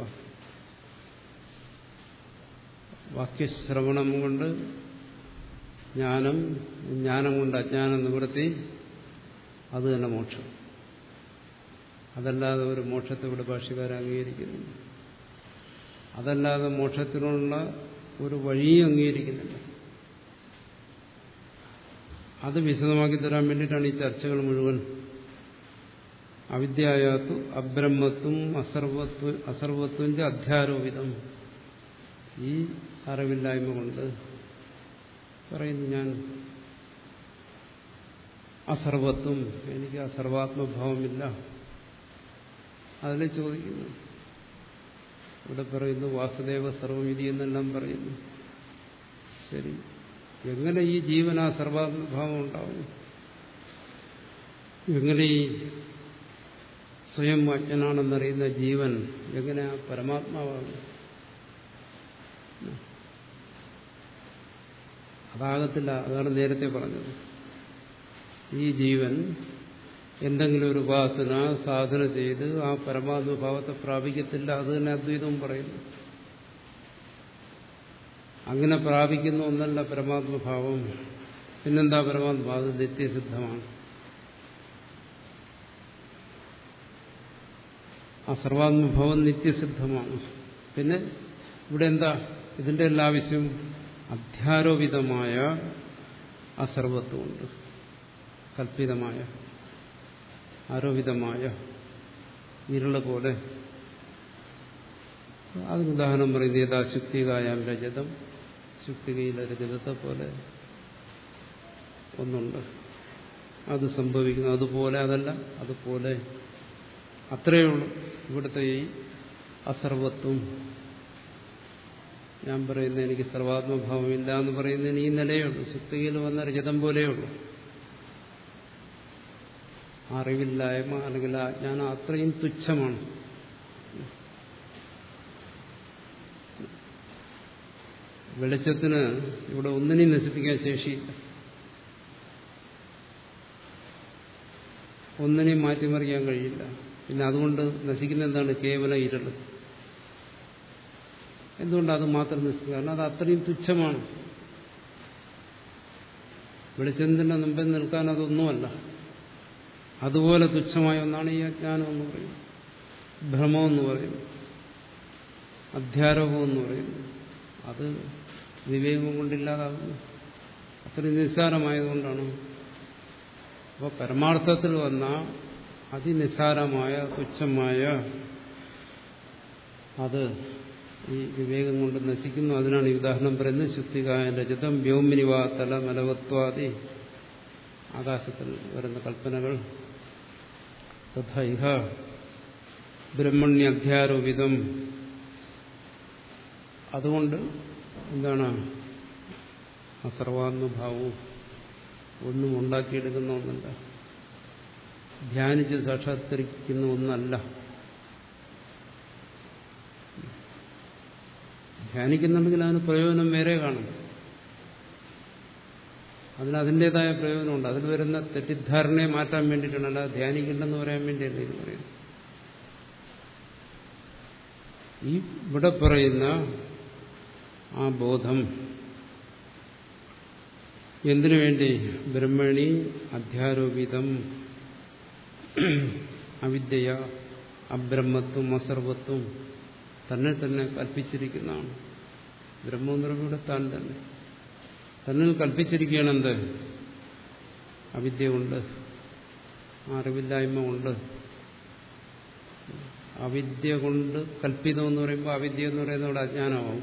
വാക്യശ്രവണം കൊണ്ട് ജ്ഞാനം, ജ്ഞാനം കൊണ്ട് അജ്ഞാന നിവൃത്തി, അത് തന്നെ മോക്ഷം. അതല്ലാതെ ഒരു മോക്ഷത്തെ ഇവിടെ ഭാഷ്യകാരൻ അംഗീകരിക്കുന്നില്ല. അതല്ലാതെ മോക്ഷത്തിനുള്ള ഒരു വഴിയും അംഗീകരിക്കുന്നില്ല. അത് വിശദമാക്കി തരാൻ വേണ്ടിയിട്ടാണ് ഈ ചർച്ചകൾ മുഴുവൻ. അവിദ്യായാത്തു അബ്രഹ്മത്വം അസർവത്വ അസർവത്വം അധ്യാരോപിതം. ഈ അറിവില്ലായ്മ കൊണ്ട് പറയുന്നു ഞാൻ അസർവത്വം, എനിക്ക് അസർവാത്മഭാവമില്ല. അതിനെ ചോദിക്കുന്നു. ഇവിടെ പറയുന്നു വാസുദേവ സർവമിതി എന്നെല്ലാം പറയുന്നു. ശരി, എങ്ങനെ ഈ ജീവൻ ആ സർവാത്മഭാവം ഉണ്ടാവും? എങ്ങനെ ഈ സ്വയം അജ്ഞനാണെന്നറിയുന്ന ജീവൻ എങ്ങനെ ആ പരമാത്മാവാകും? അതാകത്തില്ല. അതാണ് നേരത്തെ പറഞ്ഞത്. ഈ ജീവൻ എന്തെങ്കിലും ഒരു ഉപാസന സാധന ചെയ്ത് ആ പരമാത്മഭാവത്തെ പ്രാപിക്കത്തില്ല. അത് തന്നെ അദ്വൈതവും പറയുന്നു. അങ്ങനെ പ്രാപിക്കുന്ന ഒന്നല്ല പരമാത്മഭാവം. പിന്നെന്താ പരമാത്മാവ്? അത് നിത്യസിദ്ധമാണ്. ആ സർവാത്മഭാവം നിത്യസിദ്ധമാണ്. പിന്നെ ഇവിടെ എന്താ ഇതിന്റെ എല്ലാ ആവശ്യവും? അധ്യാരോപിതമായ അസർവത്വമുണ്ട്. കൽപ്പിതമായ ആരോപിതമായ ഇരുള് പോലെ. അതിന് ഉദാഹരണം പറയുന്നത് ഏതാ? ശുക്തികായാം രജതം. ശുക്തികയിലെ രജതത്തെ പോലെ ഒന്നുണ്ട്. അത് സംഭവിക്കുന്നു. അതുപോലെ അതല്ല, അതുപോലെ. അത്രയേ ഉള്ളൂ ഇവിടുത്തെ ഈ അസർവത്വം. ഞാൻ പറയുന്നത് എനിക്ക് സർവാത്മഭാവമില്ല എന്ന് പറയുന്നതിന് ഈ നിലയുള്ളൂ. ശുക്തികയിൽ വന്ന രജതം പോലെയുള്ളൂ. അറിവില്ലായ്മ അല്ലെങ്കിൽ അജ്ഞാനം അത്രയും തുച്ഛമാണ്. വെളിച്ചത്തിന് ഇവിടെ ഒന്നിനെയും നശിപ്പിക്കാൻ ശേഷിയില്ല. ഒന്നിനെയും മാറ്റിമറിക്കാൻ കഴിയില്ല. പിന്നെ അതുകൊണ്ട് നശിക്കുന്ന എന്താണ്? കേവല ഇരുള്. എന്തുകൊണ്ട് അത് മാത്രം നശിക്കുക? കാരണം അത് അത്രയും തുച്ഛമാണ്. വെളിച്ചത്തിന്റെ മുമ്പിൽ നിൽക്കാൻ അതൊന്നുമല്ല. അതുപോലെ തുച്ഛമായ ഒന്നാണ് ഈ അജ്ഞാനം എന്ന് പറയുന്നത്, ഭ്രമമെന്ന് പറയുന്നു, അധ്യാരോപം എന്ന് പറയുന്നു. അത് വിവേകം കൊണ്ടില്ലാതാകുന്നു. അത്രയും നിസ്സാരമായതുകൊണ്ടാണ്. അപ്പോൾ പരമാർത്ഥത്തിൽ വന്ന അതിനിസ്സാരമായ തുച്ഛമായ അത് ഈ വിവേകം കൊണ്ട് നശിക്കുന്നു. അതിനാണ് ഈ ഉദാഹരണം പറയുന്നത്. ശുദ്ധികായ രജതം വ്യോമിനിവാ തല മലവത്വാദി. ആകാശത്തിൽ വരുന്ന കൽപ്പനകൾ. തഥാ ഇഹ ബ്രഹ്മണ്യധ്യാരോപിതം. അതുകൊണ്ട് എന്താണ്? അസർവാത്മഭാവവും ഒന്നും ഉണ്ടാക്കിയെടുക്കുന്ന ഒന്നല്ല, ധ്യാനിച്ച് സാക്ഷാത്കരിക്കുന്ന ഒന്നല്ല. ധ്യാനിക്കുന്നുണ്ടെങ്കിൽ അതിന് പ്രയോജനം വേറെ കാണും. അതിന് അതിൻ്റെതായ പ്രയോജനമുണ്ട്. അതിൽ വരുന്ന തെറ്റിദ്ധാരണയെ മാറ്റാൻ വേണ്ടിയിട്ടാണ്, അല്ല ധ്യാനിക്കണ്ടെന്ന് പറയാൻ വേണ്ടിയല്ല ഇത് പറയുന്നത്. ഈ ഇവിടെ പറയുന്ന ആ ബോധം എന്തിനു വേണ്ടി? ബ്രഹ്മണി അധ്യാരോപിതം അവിദ്യ അബ്രഹ്മത്വം അസർവത്വം തന്നെ തന്നെ കൽപ്പിച്ചിരിക്കുന്നതാണ്. ബ്രഹ്മം എന്ന് പറയുമ്പോൾ ഇവിടെ താൻ തന്നെ തന്നിൽ കൽപ്പിച്ചിരിക്കുകയാണ്. എന്ത്? അവിദ്യ കൊണ്ട്, അറിവില്ലായ്മ കൊണ്ട്. അവിദ്യ കൊണ്ട് കൽപ്പിതം എന്ന് പറയുമ്പോൾ അവിദ്യ എന്ന് പറയുന്നത് ഇവിടെ അജ്ഞാനമാവും.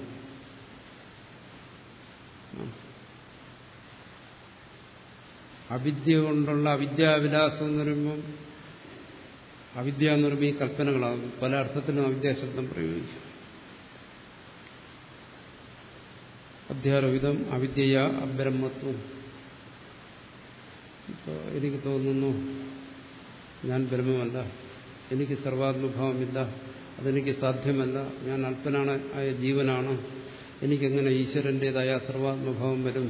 അവിദ്യ കൊണ്ടുള്ള അവിദ്യാവിലാസം എന്ന് പറയുമ്പം അവിദ്യ എന്ന് പറയുമ്പോൾ ഈ കൽപ്പനകളാകും. പല അർത്ഥത്തിലും അവിദ്യാശബ്ദം പ്രയോഗിക്കും. അധ്യാരോപിതം അവിദ്യ അബ്രഹ്മത്വം. ഇപ്പോൾ എനിക്ക് തോന്നുന്നു ഞാൻ ബ്രഹ്മമല്ല, എനിക്ക് സർവാത്മഭാവമില്ല, അതെനിക്ക് സാധ്യമല്ല, ഞാൻ അല്പനാണ് ആയ ജീവനാണ്, എനിക്കെങ്ങനെ ഈശ്വരൻ്റെതായ സർവാത്മഭാവം വരും?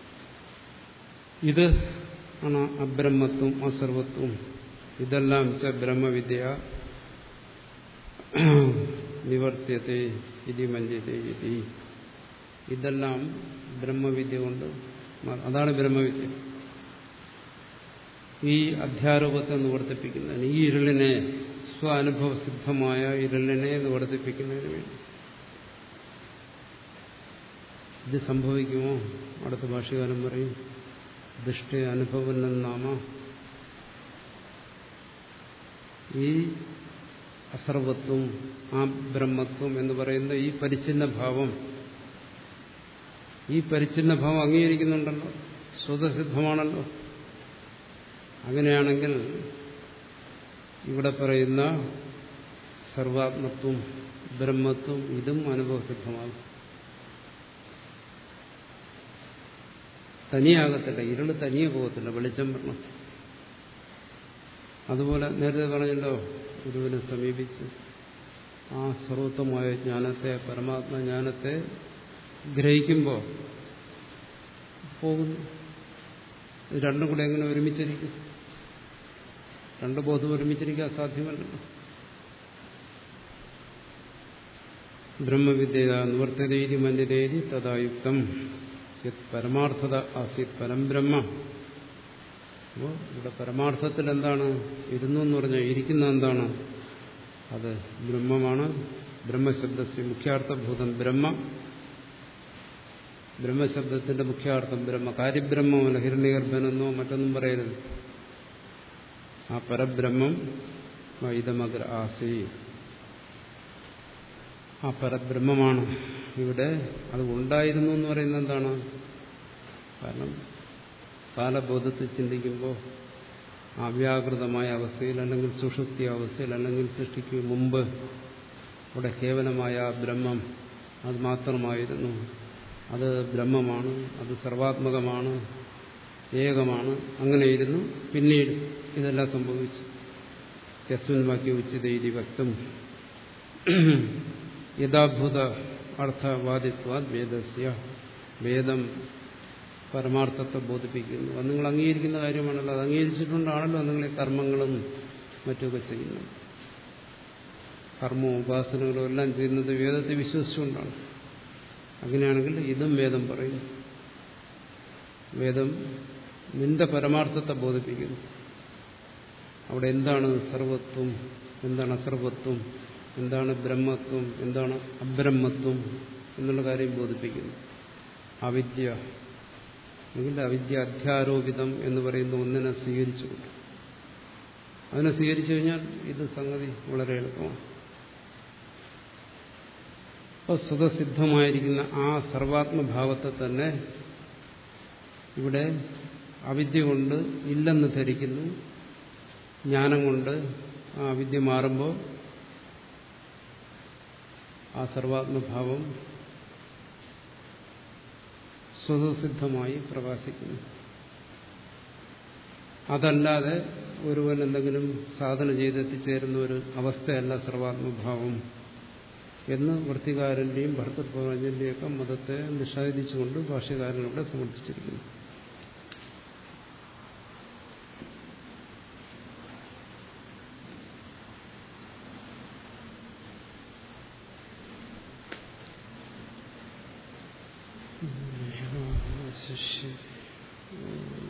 ഇത് ആണ് അബ്രഹ്മത്വം അസർവത്വം. ഇതെല്ലാം ച ബ്രഹ്മവിദ്യ നിവർത്യത്തെ ഇതി മഞ്ജത്തെ ഇതി. ഇതെല്ലാം ബ്രഹ്മവിദ്യ കൊണ്ട്, അതാണ് ബ്രഹ്മവിദ്യ. ഈ അധ്യാരോപത്തെ നിവർത്തിപ്പിക്കുന്നതിന്, ഈ ഇരുളിനെ, സ്വ അനുഭവസിദ്ധമായ ഇരുളിനെ നിവർത്തിപ്പിക്കുന്നതിന് വേണ്ടി. ഇത് സംഭവിക്കുമോ? അടുത്ത ഭാഷ്യകാരൻ പറയും ദൃഷ്ട അനുഭവനാമ. ഈ അസർവത്വം ആ ബ്രഹ്മത്വം എന്ന് പറയുന്ന ഈ പരിച്ഛിന്ന ഭാവം ഈ പരിച്ഛിന്ന ഭാവം അംഗീകരിക്കുന്നുണ്ടല്ലോ, സ്വതസിദ്ധമാണല്ലോ. അങ്ങനെയാണെങ്കിൽ ഇവിടെ പറയുന്ന സർവാത്മത്വം ബ്രഹ്മത്വം ഇതും അനുഭവസിദ്ധമാകും. തനിയാകത്തില്ല, ഇരുള് തനിയെ പോകത്തില്ല, വെളിച്ചം വരണം. അതുപോലെ നേരത്തെ പറഞ്ഞല്ലോ, ഗുരുവിനെ സമീപിച്ച് ആ സർവത്വമായ ജ്ഞാനത്തെ, പരമാത്മജ്ഞാനത്തെ ഗ്രഹിക്കുമ്പോൾ പോകുന്നു. ഇത് രണ്ടും കൂടെ എങ്ങനെ ഒരുമിച്ചിരിക്കും? രണ്ട് ബോധം ഒരുമിച്ചിരിക്കാൻ സാധ്യമല്ലല്ലോ. ബ്രഹ്മവിദ്യ നിവർത്തതേതി മന്യതേതി തഥായുക്തം പരമാർത്ഥത ആസീത് പരം ബ്രഹ്മ. അപ്പോൾ ഇവിടെ പരമാർത്ഥത്തിൽ എന്താണ് ഇരുന്നു എന്ന് പറഞ്ഞാൽ ഇരിക്കുന്ന എന്താണ്? അത് ബ്രഹ്മമാണ്. ബ്രഹ്മശബ്ദസ്യ മുഖ്യാർത്ഥഭൂതം ബ്രഹ്മ. ബ്രഹ്മശബ്ദത്തിന്റെ മുഖ്യാർത്ഥം ബ്രഹ്മ. കാര്യബ്രഹ്മമല്ല, ഹിരണ്യഗർഭനെന്നോ മറ്റൊന്നും പറയരുത്. ആ പരബ്രഹ്മം ഇദമഗ്ര ആസീ, ആ പരബ്രഹ്മമാണ് ഇവിടെ. അത് ഉണ്ടായിരുന്നു എന്ന് പറയുന്നത് എന്താണ്? കാരണം കാലബോധത്തിൽ ചിന്തിക്കുമ്പോൾ അവ്യാകൃതമായ അവസ്ഥയിൽ, അല്ലെങ്കിൽ സുഷുപ്തി അവസ്ഥയിൽ, അല്ലെങ്കിൽ സൃഷ്ടിക്ക് മുമ്പ് അവിടെ കേവലമായ ആ ബ്രഹ്മം അത് മാത്രമായിരുന്നു. അത് ബ്രഹ്മമാണ്, അത് സർവാത്മകമാണ്, ഏകമാണ്. അങ്ങനെയിരുന്നു. പിന്നീട് ഇതെല്ലാം സംഭവിച്ചു. യസ്മിൻ വാക്യ ഉച്ചിതൈതി വ്യക്തം യഥാഭൂത അർത്ഥവാദിത്വാ വേദസ്യ. വേദം പരമാർത്ഥത്തെ ബോധിപ്പിക്കുന്നു. അത് നിങ്ങൾ അംഗീകരിക്കുന്ന കാര്യമാണല്ലോ. അത് അംഗീകരിച്ചിട്ടുണ്ടാണല്ലോ നിങ്ങൾ ഈ കർമ്മങ്ങളും മറ്റുമൊക്കെ ചെയ്യുന്നത്. കർമ്മവും ഉപാസനകളും എല്ലാം ചെയ്യുന്നത് വേദത്തെ വിശ്വസിച്ചുകൊണ്ടാണ്. അങ്ങനെയാണെങ്കിൽ ഇതും വേദം പറയുന്നു. വേദം നിന്റെ പരമാർത്ഥത്തെ ബോധിപ്പിക്കുന്നു. അവിടെ എന്താണ് സർവത്വം, എന്താണ് അസർവത്വം, എന്താണ് ബ്രഹ്മത്വം, എന്താണ് അബ്രഹ്മത്വം എന്നുള്ള കാര്യം ബോധിപ്പിക്കുന്നു. അവിദ്യ അല്ലെങ്കിൽ അവിദ്യ അധ്യാരോപിതം എന്ന് പറയുന്ന ഒന്നിനെ സ്വീകരിച്ചുകൊണ്ട്, അതിനെ സ്വീകരിച്ചു കഴിഞ്ഞാൽ ഇത് സംഗതി വളരെ എളുപ്പമാണ്. അപ്പോൾ സ്വതസിദ്ധമായിരിക്കുന്ന ആ സർവാത്മഭാവത്തെ തന്നെ ഇവിടെ അവിദ്യ കൊണ്ട് ഇല്ലെന്ന് ധരിക്കുന്നു. ജ്ഞാനം കൊണ്ട് ആ അവിദ്യ മാറുമ്പോൾ ആ സർവാത്മഭാവം സ്വതസിദ്ധമായി പ്രകാശിക്കുന്നു. അതല്ലാതെ ഒരുവൻ എന്തെങ്കിലും സാധന ചെയ്തെത്തിച്ചേരുന്ന ഒരു അവസ്ഥയല്ല സർവാത്മഭാവം എന്ന് വൃത്തികാരന്റെയും ഭർത്തൃപ്രപഞ്ചന്റെയൊക്കെ മതത്തെ നിഷേധിച്ചുകൊണ്ട് ഭാഷ്യകാരനിവിടെ സമർത്ഥിച്ചിരിക്കുന്നു. ശിഷ്യ